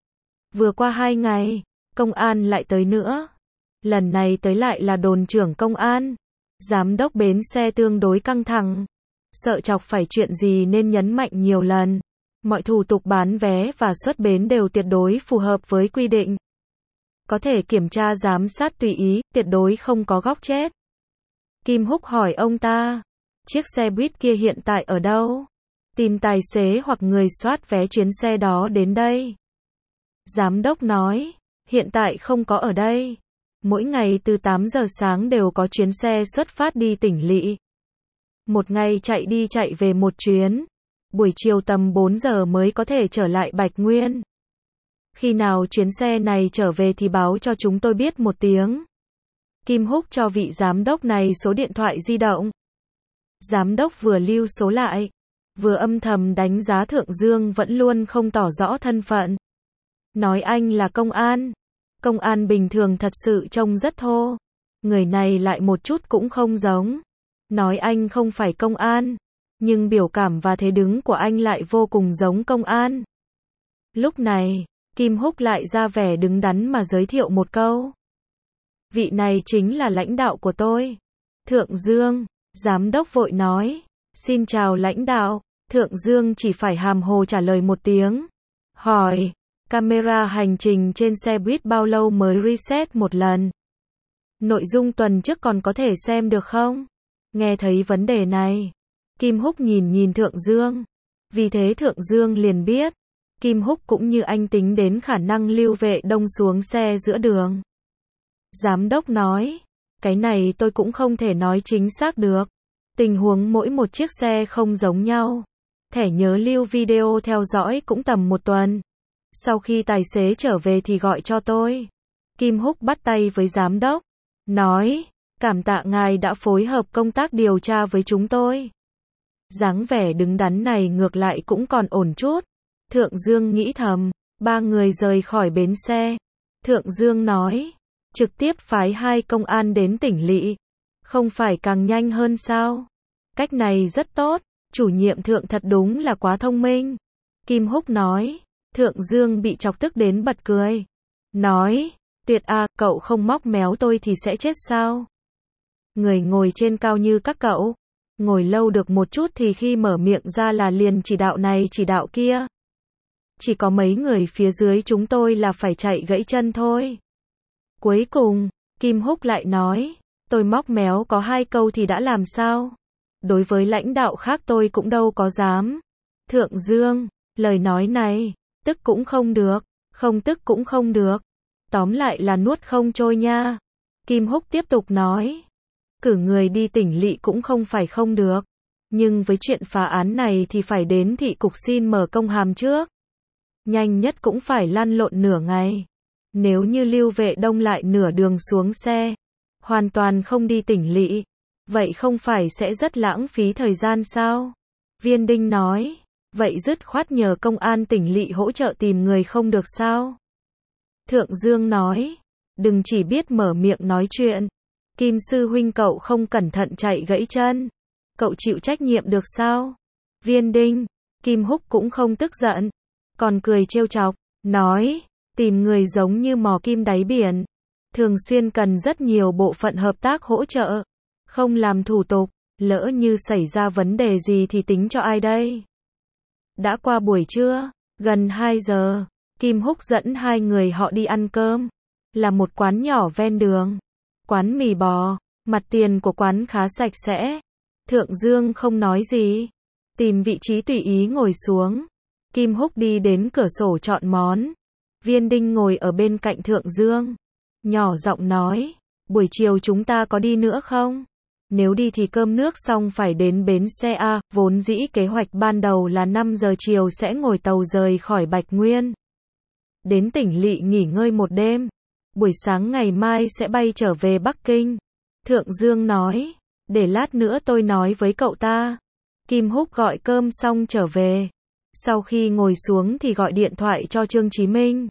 Vừa qua hai ngày, công an lại tới nữa. Lần này tới lại là đồn trưởng công an. Giám đốc bến xe tương đối căng thẳng. Sợ chọc phải chuyện gì nên nhấn mạnh nhiều lần. Mọi thủ tục bán vé và xuất bến đều tuyệt đối phù hợp với quy định. Có thể kiểm tra giám sát tùy ý, tuyệt đối không có góc chết. Kim Húc hỏi ông ta, chiếc xe buýt kia hiện tại ở đâu? Tìm tài xế hoặc người soát vé chuyến xe đó đến đây. Giám đốc nói, hiện tại không có ở đây. Mỗi ngày từ tám giờ sáng đều có chuyến xe xuất phát đi tỉnh lỵ. Một ngày chạy đi chạy về một chuyến. Buổi chiều tầm bốn giờ mới có thể trở lại Bạch Nguyên. Khi nào chuyến xe này trở về thì báo cho chúng tôi biết một tiếng. Kim Húc cho vị giám đốc này số điện thoại di động. Giám đốc vừa lưu số lại, vừa âm thầm đánh giá Thượng Dương vẫn luôn không tỏ rõ thân phận. Nói anh là công an. Công an bình thường thật sự trông rất thô. Người này lại một chút cũng không giống. Nói anh không phải công an, nhưng biểu cảm và thế đứng của anh lại vô cùng giống công an. Lúc này, Kim Húc lại ra vẻ đứng đắn mà giới thiệu một câu. Vị này chính là lãnh đạo của tôi. Thượng Dương, giám đốc vội nói. Xin chào lãnh đạo. Thượng Dương chỉ phải hàm hồ trả lời một tiếng. Hỏi, camera hành trình trên xe buýt bao lâu mới reset một lần? Nội dung tuần trước còn có thể xem được không? Nghe thấy vấn đề này, Kim Húc nhìn nhìn Thượng Dương. Vì thế Thượng Dương liền biết, Kim Húc cũng như anh tính đến khả năng Lưu Vệ Đông xuống xe giữa đường. Giám đốc nói, cái này tôi cũng không thể nói chính xác được. Tình huống mỗi một chiếc xe không giống nhau. Thẻ nhớ lưu video theo dõi cũng tầm một tuần. Sau khi tài xế trở về thì gọi cho tôi. Kim Húc bắt tay với giám đốc, nói, cảm tạ ngài đã phối hợp công tác điều tra với chúng tôi. Dáng vẻ đứng đắn này ngược lại cũng còn ổn chút. Thượng Dương nghĩ thầm, ba người rời khỏi bến xe. Thượng Dương nói, trực tiếp phái hai công an đến tỉnh lỵ. Không phải càng nhanh hơn sao? Cách này rất tốt, chủ nhiệm Thượng thật đúng là quá thông minh. Kim Húc nói, Thượng Dương bị chọc tức đến bật cười. Nói, tuyệt à, cậu không móc méo tôi thì sẽ chết sao? Người ngồi trên cao như các cậu, ngồi lâu được một chút thì khi mở miệng ra là liền chỉ đạo này chỉ đạo kia. Chỉ có mấy người phía dưới chúng tôi là phải chạy gãy chân thôi. Cuối cùng, Kim Húc lại nói, tôi móc méo có hai câu thì đã làm sao? Đối với lãnh đạo khác tôi cũng đâu có dám. Thượng Dương, lời nói này, tức cũng không được, không tức cũng không được. Tóm lại là nuốt không trôi nha. Kim Húc tiếp tục nói, cử người đi tỉnh lỵ cũng không phải không được. Nhưng với chuyện phá án này thì phải đến thị cục xin mở công hàm trước. Nhanh nhất cũng phải lăn lộn nửa ngày. Nếu như Lưu Vệ Đông lại nửa đường xuống xe, hoàn toàn không đi tỉnh lỵ, vậy không phải sẽ rất lãng phí thời gian sao? Viên Đinh nói, vậy dứt khoát nhờ công an tỉnh lỵ hỗ trợ tìm người không được sao? Thượng Dương nói, đừng chỉ biết mở miệng nói chuyện. Kim sư huynh cậu không cẩn thận chạy gãy chân, cậu chịu trách nhiệm được sao? Viên Đinh, Kim Húc cũng không tức giận, còn cười trêu chọc, nói, tìm người giống như mò kim đáy biển, thường xuyên cần rất nhiều bộ phận hợp tác hỗ trợ, không làm thủ tục, lỡ như xảy ra vấn đề gì thì tính cho ai đây? Đã qua buổi trưa, gần hai giờ, Kim Húc dẫn hai người họ đi ăn cơm, là một quán nhỏ ven đường, quán mì bò, mặt tiền của quán khá sạch sẽ. Thượng Dương không nói gì, tìm vị trí tùy ý ngồi xuống. Kim Húc đi đến cửa sổ chọn món. Viên Đinh ngồi ở bên cạnh Thượng Dương, nhỏ giọng nói, buổi chiều chúng ta có đi nữa không? Nếu đi thì cơm nước xong phải đến bến xe A, vốn dĩ kế hoạch ban đầu là năm giờ chiều sẽ ngồi tàu rời khỏi Bạch Nguyên. Đến tỉnh lỵ nghỉ ngơi một đêm, buổi sáng ngày mai sẽ bay trở về Bắc Kinh. Thượng Dương nói, để lát nữa tôi nói với cậu ta. Kim Húc gọi cơm xong trở về. Sau khi ngồi xuống thì gọi điện thoại cho Trương Chí Minh.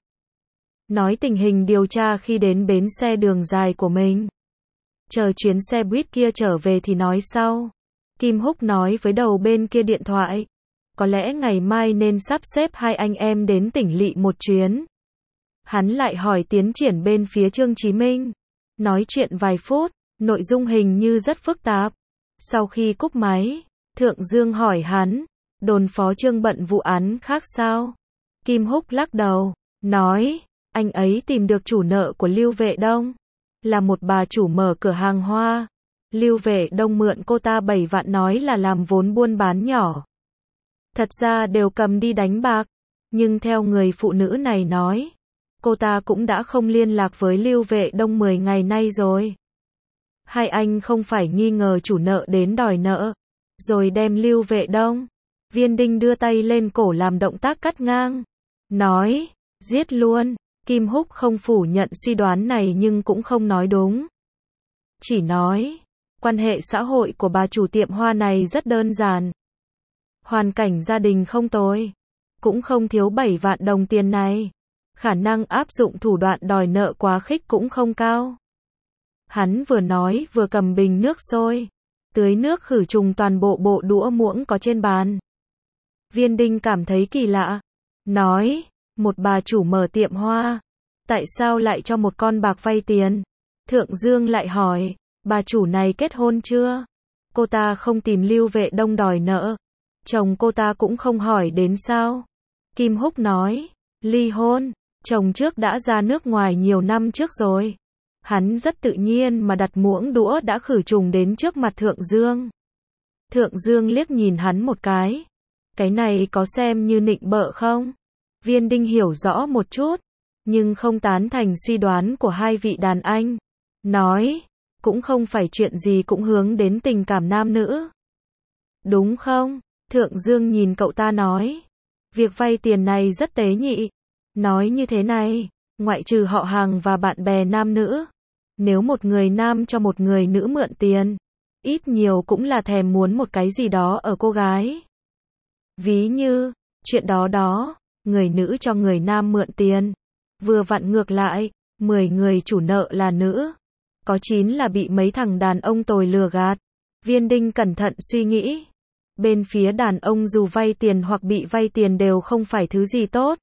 Nói tình hình điều tra khi đến bến xe đường dài của mình. Chờ chuyến xe buýt kia trở về thì nói sau. Kim Húc nói với đầu bên kia điện thoại. Có lẽ ngày mai nên sắp xếp hai anh em đến tỉnh lỵ một chuyến. Hắn lại hỏi tiến triển bên phía Trương Chí Minh. Nói chuyện vài phút, nội dung hình như rất phức tạp. Sau khi cúp máy, Thượng Dương hỏi hắn, đồn phó Trương bận vụ án khác sao? Kim Húc lắc đầu, nói, anh ấy tìm được chủ nợ của Lưu Vệ Đông, là một bà chủ mở cửa hàng hoa. Lưu Vệ Đông mượn cô ta bảy vạn nói là làm vốn buôn bán nhỏ. Thật ra đều cầm đi đánh bạc, nhưng theo người phụ nữ này nói, cô ta cũng đã không liên lạc với Lưu Vệ Đông mười ngày nay rồi. Hai anh không phải nghi ngờ chủ nợ đến đòi nợ, rồi đem Lưu Vệ Đông. Viên Đinh đưa tay lên cổ làm động tác cắt ngang, nói, giết luôn. Kim Húc không phủ nhận suy đoán này nhưng cũng không nói đúng. Chỉ nói, quan hệ xã hội của bà chủ tiệm hoa này rất đơn giản. Hoàn cảnh gia đình không tồi, cũng không thiếu bảy vạn đồng tiền này. Khả năng áp dụng thủ đoạn đòi nợ quá khích cũng không cao. Hắn vừa nói vừa cầm bình nước sôi, tưới nước khử trùng toàn bộ bộ đũa muỗng có trên bàn. Viên Đinh cảm thấy kỳ lạ, nói, một bà chủ mở tiệm hoa, tại sao lại cho một con bạc vay tiền? Thượng Dương lại hỏi, bà chủ này kết hôn chưa? Cô ta không tìm Lưu Vệ Đông đòi nợ, chồng cô ta cũng không hỏi đến sao? Kim Húc nói, ly hôn, chồng trước đã ra nước ngoài nhiều năm trước rồi. Hắn rất tự nhiên mà đặt muỗng đũa đã khử trùng đến trước mặt Thượng Dương. Thượng Dương liếc nhìn hắn một cái. Cái này có xem như nịnh bợ không? Viên Đinh hiểu rõ một chút, nhưng không tán thành suy đoán của hai vị đàn anh. Nói, cũng không phải chuyện gì cũng hướng đến tình cảm nam nữ. Đúng không? Thượng Dương nhìn cậu ta nói. Việc vay tiền này rất tế nhị. Nói như thế này, ngoại trừ họ hàng và bạn bè nam nữ, nếu một người nam cho một người nữ mượn tiền, ít nhiều cũng là thèm muốn một cái gì đó ở cô gái. Ví như, chuyện đó đó, người nữ cho người nam mượn tiền, vừa vặn ngược lại, mười người chủ nợ là nữ, có chín là bị mấy thằng đàn ông tồi lừa gạt. Viên Đinh cẩn thận suy nghĩ, bên phía đàn ông dù vay tiền hoặc bị vay tiền đều không phải thứ gì tốt.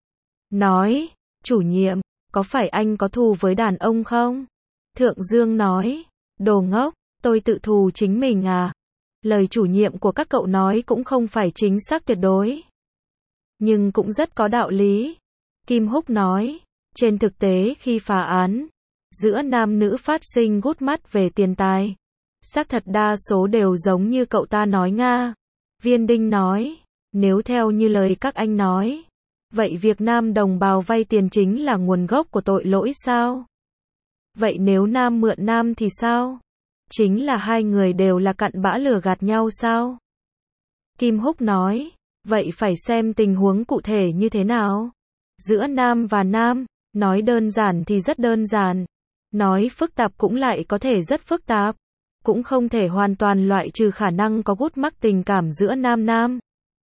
Nói, chủ nhiệm, có phải anh có thù với đàn ông không? Thượng Dương nói, đồ ngốc, tôi tự thù chính mình à? Lời chủ nhiệm của các cậu nói cũng không phải chính xác tuyệt đối, nhưng cũng rất có đạo lý. Kim Húc nói, trên thực tế khi phá án, giữa nam nữ phát sinh gút mắt về tiền tài. Xác thật đa số đều giống như cậu ta nói nga. Viên Đinh nói, nếu theo như lời các anh nói, vậy việc nam đồng bào vay tiền chính là nguồn gốc của tội lỗi sao? Vậy nếu nam mượn nam thì sao? Chính là hai người đều là cặn bã lừa gạt nhau sao? Kim Húc nói, vậy phải xem tình huống cụ thể như thế nào. Giữa nam và nam, nói đơn giản thì rất đơn giản, nói phức tạp cũng lại có thể rất phức tạp, cũng không thể hoàn toàn loại trừ khả năng có gút mắc tình cảm giữa nam nam.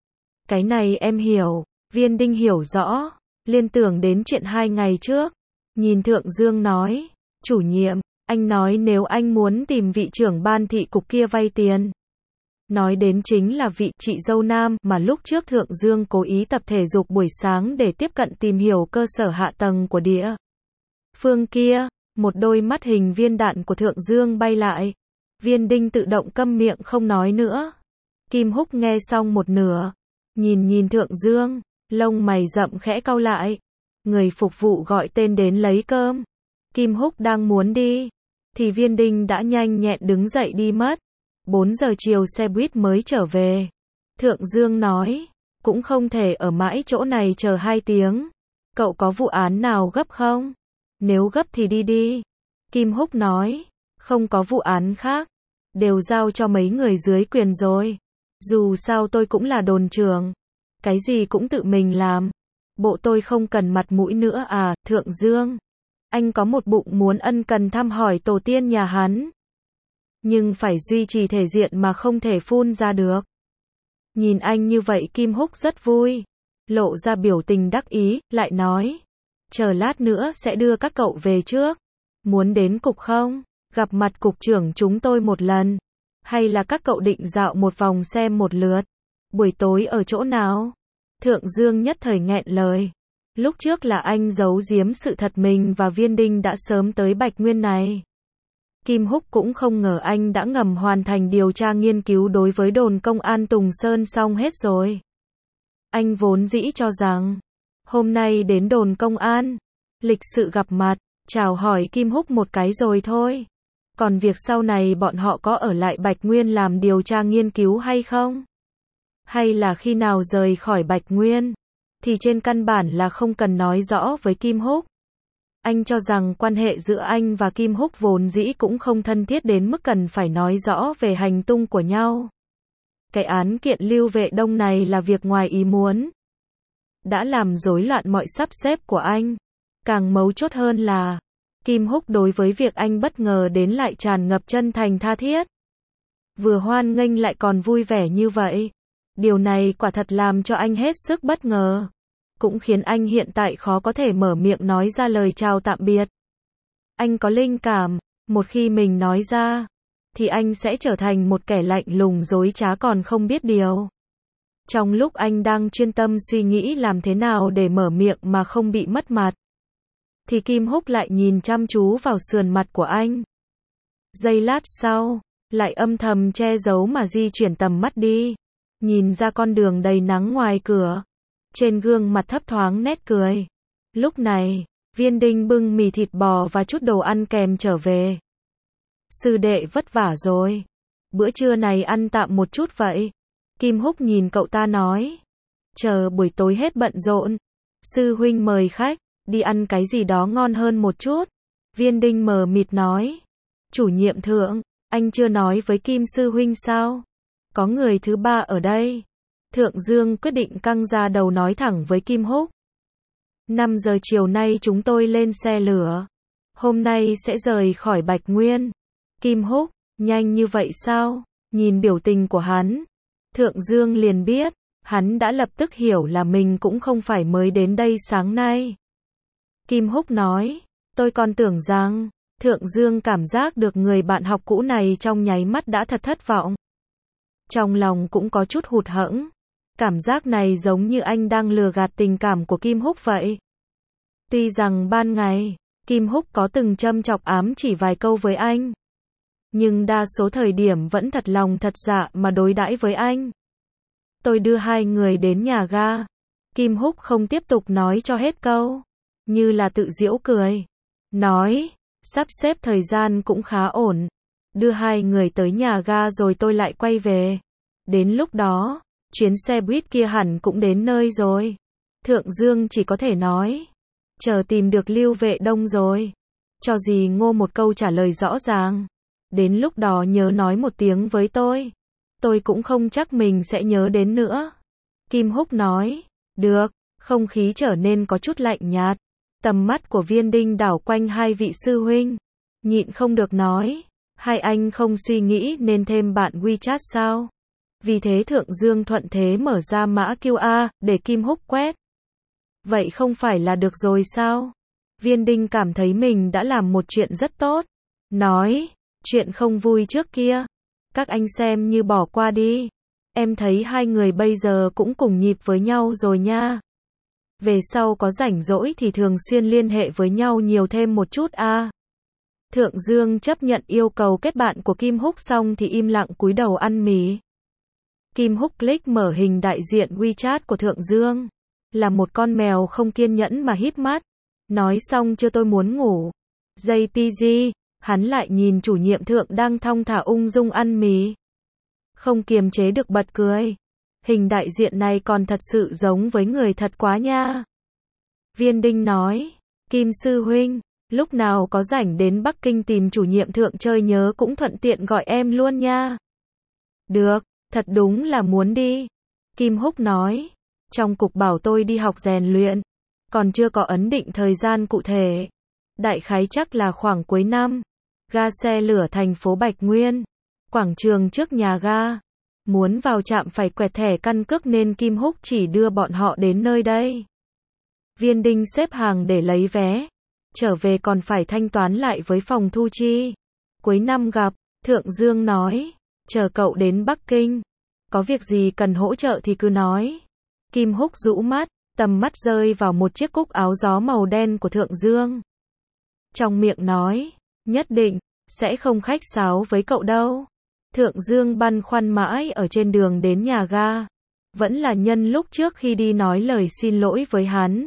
Cái này em hiểu. Viên Đinh hiểu rõ, liên tưởng đến chuyện hai ngày trước, nhìn Thượng Dương nói, chủ nhiệm, anh nói nếu anh muốn tìm vị trưởng ban thị cục kia vay tiền. Nói đến chính là vị chị dâu nam mà lúc trước Thượng Dương cố ý tập thể dục buổi sáng để tiếp cận tìm hiểu cơ sở hạ tầng của địa phương kia. Một đôi mắt hình viên đạn của Thượng Dương bay lại. Viên Đinh tự động câm miệng không nói nữa. Kim Húc nghe xong một nửa, nhìn nhìn Thượng Dương, lông mày rậm khẽ cau lại. Người phục vụ gọi tên đến lấy cơm. Kim Húc đang muốn đi, thì Viên Đinh đã nhanh nhẹn đứng dậy đi mất. bốn giờ chiều xe buýt mới trở về. Thượng Dương nói, cũng không thể ở mãi chỗ này chờ hai tiếng. Cậu có vụ án nào gấp không? Nếu gấp thì đi đi. Kim Húc nói, không có vụ án khác, đều giao cho mấy người dưới quyền rồi. Dù sao tôi cũng là đồn trưởng, cái gì cũng tự mình làm. Bộ tôi không cần mặt mũi nữa à, Thượng Dương. Anh có một bụng muốn ân cần thăm hỏi tổ tiên nhà hắn, nhưng phải duy trì thể diện mà không thể phun ra được. Nhìn anh như vậy Kim Húc rất vui, lộ ra biểu tình đắc ý, lại nói, chờ lát nữa sẽ đưa các cậu về trước. Muốn đến cục không? Gặp mặt cục trưởng chúng tôi một lần. Hay là các cậu định dạo một vòng xem một lượt? Buổi tối ở chỗ nào? Thượng Dương nhất thời nghẹn lời. Lúc trước là anh giấu giếm sự thật mình và Viên Đinh đã sớm tới Bạch Nguyên này. Kim Húc cũng không ngờ anh đã ngầm hoàn thành điều tra nghiên cứu đối với đồn công an Tùng Sơn xong hết rồi. Anh vốn dĩ cho rằng, hôm nay đến đồn công an, lịch sự gặp mặt, chào hỏi Kim Húc một cái rồi thôi. Còn việc sau này bọn họ có ở lại Bạch Nguyên làm điều tra nghiên cứu hay không? Hay là khi nào rời khỏi Bạch Nguyên, thì trên căn bản là không cần nói rõ với Kim Húc. Anh cho rằng quan hệ giữa anh và Kim Húc vốn dĩ cũng không thân thiết đến mức cần phải nói rõ về hành tung của nhau. Cái án kiện Lưu Vệ Đông này là việc ngoài ý muốn, đã làm rối loạn mọi sắp xếp của anh. Càng mấu chốt hơn là, Kim Húc đối với việc anh bất ngờ đến lại tràn ngập chân thành tha thiết. Vừa hoan nghênh lại còn vui vẻ như vậy. Điều này quả thật làm cho anh hết sức bất ngờ. Cũng khiến anh hiện tại khó có thể mở miệng nói ra lời chào tạm biệt. Anh có linh cảm, một khi mình nói ra, thì anh sẽ trở thành một kẻ lạnh lùng dối trá còn không biết điều. Trong lúc anh đang chuyên tâm suy nghĩ làm thế nào để mở miệng mà không bị mất mặt, thì Kim Húc lại nhìn chăm chú vào sườn mặt của anh. Giây lát sau, lại âm thầm che giấu mà di chuyển tầm mắt đi, nhìn ra con đường đầy nắng ngoài cửa. Trên gương mặt thấp thoáng nét cười. Lúc này, Viên Đinh bưng mì thịt bò và chút đồ ăn kèm trở về. Sư đệ vất vả rồi. Bữa trưa này ăn tạm một chút vậy. Kim Húc nhìn cậu ta nói. Chờ buổi tối hết bận rộn, sư huynh mời khách, đi ăn cái gì đó ngon hơn một chút. Viên Đinh mờ mịt nói. Chủ nhiệm Thượng, anh chưa nói với Kim sư huynh sao? Có người thứ ba ở đây. Thượng Dương quyết định căng ra đầu nói thẳng với Kim Húc. năm giờ chiều nay chúng tôi lên xe lửa. Hôm nay sẽ rời khỏi Bạch Nguyên. Kim Húc, nhanh như vậy sao? Nhìn biểu tình của hắn, Thượng Dương liền biết, hắn đã lập tức hiểu là mình cũng không phải mới đến đây sáng nay. Kim Húc nói, tôi còn tưởng rằng, Thượng Dương cảm giác được người bạn học cũ này trong nháy mắt đã thật thất vọng. Trong lòng cũng có chút hụt hẫng. Cảm giác này giống như anh đang lừa gạt tình cảm của Kim Húc vậy. Tuy rằng ban ngày, Kim Húc có từng châm chọc ám chỉ vài câu với anh, nhưng đa số thời điểm vẫn thật lòng thật dạ mà đối đãi với anh. Tôi đưa hai người đến nhà ga. Kim Húc không tiếp tục nói cho hết câu, như là tự giễu cười. Nói, Sắp xếp thời gian cũng khá ổn. Đưa hai người tới nhà ga rồi tôi lại quay về. Đến lúc đó, chuyến xe buýt kia hẳn cũng đến nơi rồi. Thượng Dương chỉ có thể nói. Chờ tìm được Lưu Vệ Đông rồi. Cho dì Ngô một câu trả lời rõ ràng. Đến lúc đó nhớ nói một tiếng với tôi. Tôi cũng không chắc mình sẽ nhớ đến nữa. Kim Húc nói. Được, không khí trở nên có chút lạnh nhạt. Tầm mắt của Viên Đinh đảo quanh hai vị sư huynh. Nhịn không được nói. Hai anh không suy nghĩ nên thêm bạn WeChat sao? Vì thế Thượng Dương thuận thế mở ra mã quy rờ để Kim Húc quét. Vậy không phải là được rồi sao? Viên Đinh cảm thấy mình đã làm một chuyện rất tốt. Nói, chuyện không vui trước kia. Các anh xem như bỏ qua đi. Em thấy hai người bây giờ cũng cùng nhịp với nhau rồi nha. Về sau có rảnh rỗi thì thường xuyên liên hệ với nhau nhiều thêm một chút a. Thượng Dương chấp nhận yêu cầu kết bạn của Kim Húc xong thì im lặng cúi đầu ăn mì. Kim Húc click mở hình đại diện WeChat của Thượng Dương. Là một con mèo không kiên nhẫn mà híp mắt. Nói xong chưa tôi muốn ngủ. gi pê giê, hắn lại nhìn chủ nhiệm Thượng đang thong thả ung dung ăn mì. Không kiềm chế được bật cười. Hình đại diện này còn thật sự giống với người thật quá nha. Viên Đinh nói. Kim sư huynh, lúc nào có rảnh đến Bắc Kinh tìm chủ nhiệm Thượng chơi nhớ cũng thuận tiện gọi em luôn nha. Được, thật đúng là muốn đi. Kim Húc nói. Trong cục bảo tôi đi học rèn luyện. Còn chưa có ấn định thời gian cụ thể. Đại khái chắc là khoảng cuối năm. Ga xe lửa thành phố Bạch Nguyên. Quảng trường trước nhà ga. Muốn vào trạm phải quẹt thẻ căn cước nên Kim Húc chỉ đưa bọn họ đến nơi đây. Viên Đinh xếp hàng để lấy vé. Trở về còn phải thanh toán lại với phòng thu chi. Cuối năm gặp, Thượng Dương nói. Chờ cậu đến Bắc Kinh. Có việc gì cần hỗ trợ thì cứ nói. Kim Húc rũ mắt, tầm mắt rơi vào một chiếc cúc áo gió màu đen của Thượng Dương. Trong miệng nói. Nhất định, sẽ không khách sáo với cậu đâu. Thượng Dương băn khoăn mãi ở trên đường đến nhà ga. Vẫn là nhân lúc trước khi đi nói lời xin lỗi với hắn.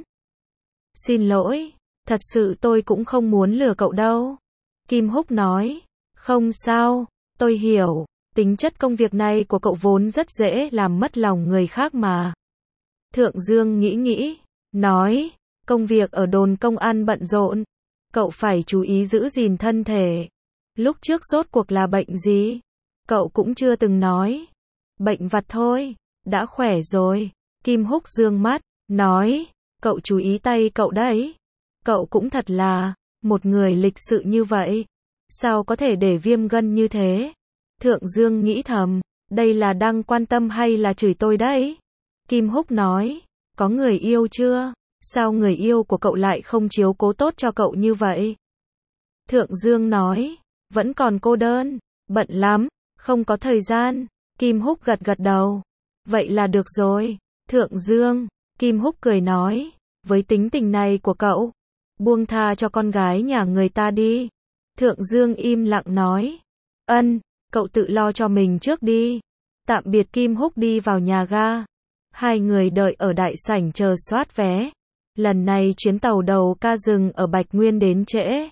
Xin lỗi, thật sự tôi cũng không muốn lừa cậu đâu. Kim Húc nói. Không sao, tôi hiểu. Tính chất công việc này của cậu vốn rất dễ làm mất lòng người khác mà. Thượng Dương nghĩ nghĩ. Nói. Công việc ở đồn công an bận rộn. Cậu phải chú ý giữ gìn thân thể. Lúc trước rốt cuộc là bệnh gì? Cậu cũng chưa từng nói. Bệnh vặt thôi. Đã khỏe rồi. Kim Húc dương mắt. Nói. Cậu chú ý tay cậu đấy. Cậu cũng thật là một người lịch sự như vậy. Sao có thể để viêm gân như thế? Thượng Dương nghĩ thầm. Đây là đang quan tâm hay là chửi tôi đấy? Kim Húc nói. Có người yêu chưa? Sao người yêu của cậu lại không chiếu cố tốt cho cậu như vậy? Thượng Dương nói. Vẫn còn cô đơn. Bận lắm. Không có thời gian. Kim Húc gật gật đầu. Vậy là được rồi. Thượng Dương. Kim Húc cười nói. Với tính tình này của cậu, buông tha cho con gái nhà người ta đi. Thượng Dương im lặng nói. Ân, cậu tự lo cho mình trước đi. Tạm biệt. Kim Húc đi vào nhà ga. Hai người đợi ở đại sảnh chờ soát vé. Lần này chuyến tàu đầu ca dừng ở Bạch Nguyên đến trễ.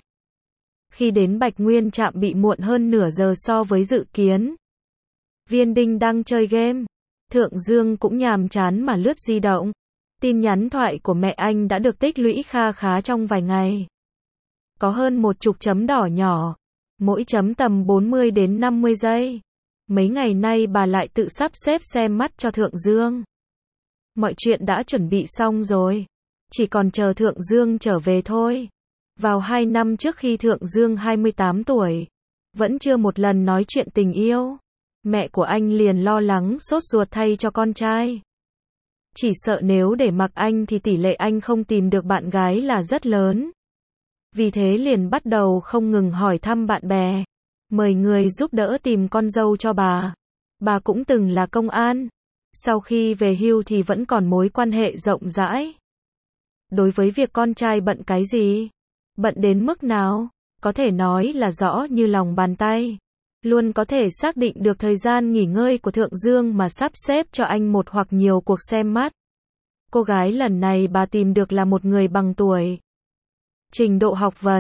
Khi đến Bạch Nguyên trạm bị muộn hơn nửa giờ so với dự kiến. Viên Đinh đang chơi game. Thượng Dương cũng nhàm chán mà lướt di động. Tin nhắn thoại của mẹ anh đã được tích lũy kha khá trong vài ngày. Có hơn một chục chấm đỏ nhỏ. Mỗi chấm tầm bốn mươi đến năm mươi giây. Mấy ngày nay bà lại tự sắp xếp xem mắt cho Thượng Dương. Mọi chuyện đã chuẩn bị xong rồi. Chỉ còn chờ Thượng Dương trở về thôi. Vào hai năm trước khi Thượng Dương hai mươi tám tuổi. Vẫn chưa một lần nói chuyện tình yêu. Mẹ của anh liền lo lắng sốt ruột thay cho con trai. Chỉ sợ nếu để mặc anh thì tỷ lệ anh không tìm được bạn gái là rất lớn. Vì thế liền bắt đầu không ngừng hỏi thăm bạn bè. Mời người giúp đỡ tìm con dâu cho bà. Bà cũng từng là công an. Sau khi về hưu thì vẫn còn mối quan hệ rộng rãi. Đối với việc con trai bận cái gì, bận đến mức nào, có thể nói là rõ như lòng bàn tay. Luôn có thể xác định được thời gian nghỉ ngơi của Thượng Dương mà sắp xếp cho anh một hoặc nhiều cuộc xem mắt. Cô gái lần này bà tìm được là một người bằng tuổi. Trình độ học vấn,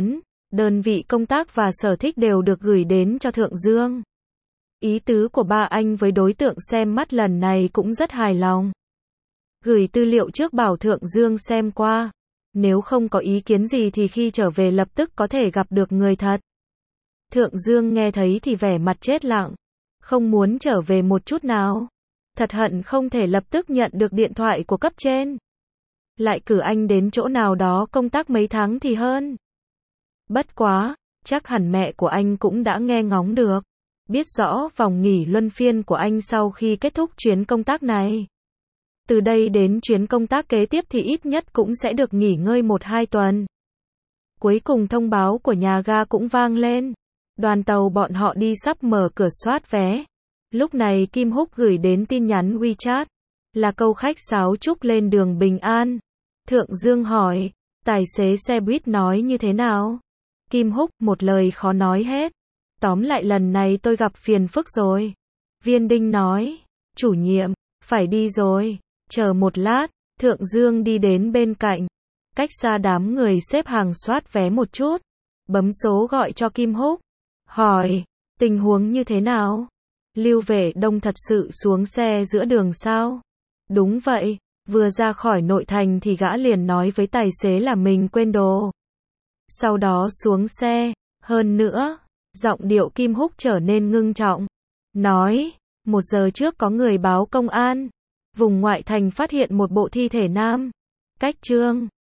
đơn vị công tác và sở thích đều được gửi đến cho Thượng Dương. Ý tứ của ba anh với đối tượng xem mắt lần này cũng rất hài lòng. Gửi tư liệu trước bảo Thượng Dương xem qua. Nếu không có ý kiến gì thì khi trở về lập tức có thể gặp được người thật. Thượng Dương nghe thấy thì vẻ mặt chết lặng. Không muốn trở về một chút nào. Thật hận không thể lập tức nhận được điện thoại của cấp trên. Lại cử anh đến chỗ nào đó công tác mấy tháng thì hơn. Bất quá, chắc hẳn mẹ của anh cũng đã nghe ngóng được. Biết rõ vòng nghỉ luân phiên của anh sau khi kết thúc chuyến công tác này. Từ đây đến chuyến công tác kế tiếp thì ít nhất cũng sẽ được nghỉ ngơi một hai tuần. Cuối cùng thông báo của nhà ga cũng vang lên. Đoàn tàu bọn họ đi sắp mở cửa soát vé. Lúc này Kim Húc gửi đến tin nhắn WeChat. Là câu khách sáo chúc lên đường bình an. Thượng Dương hỏi, tài xế xe buýt nói như thế nào? Kim Húc, một lời khó nói hết. Tóm lại lần này tôi gặp phiền phức rồi. Viên Đinh nói, chủ nhiệm, phải đi rồi. Chờ một lát, Thượng Dương đi đến bên cạnh. Cách xa đám người xếp hàng soát vé một chút. Bấm số gọi cho Kim Húc. Hỏi, tình huống như thế nào? Lưu Vệ Đông thật sự xuống xe giữa đường sao? Đúng vậy, vừa ra khỏi nội thành thì gã liền nói với tài xế là mình quên đồ. Sau đó xuống xe, hơn nữa, giọng điệu Kim Húc trở nên ngưng trọng. Nói, một giờ trước có người báo công an. Vùng ngoại thành phát hiện một bộ thi thể nam. Cách Trương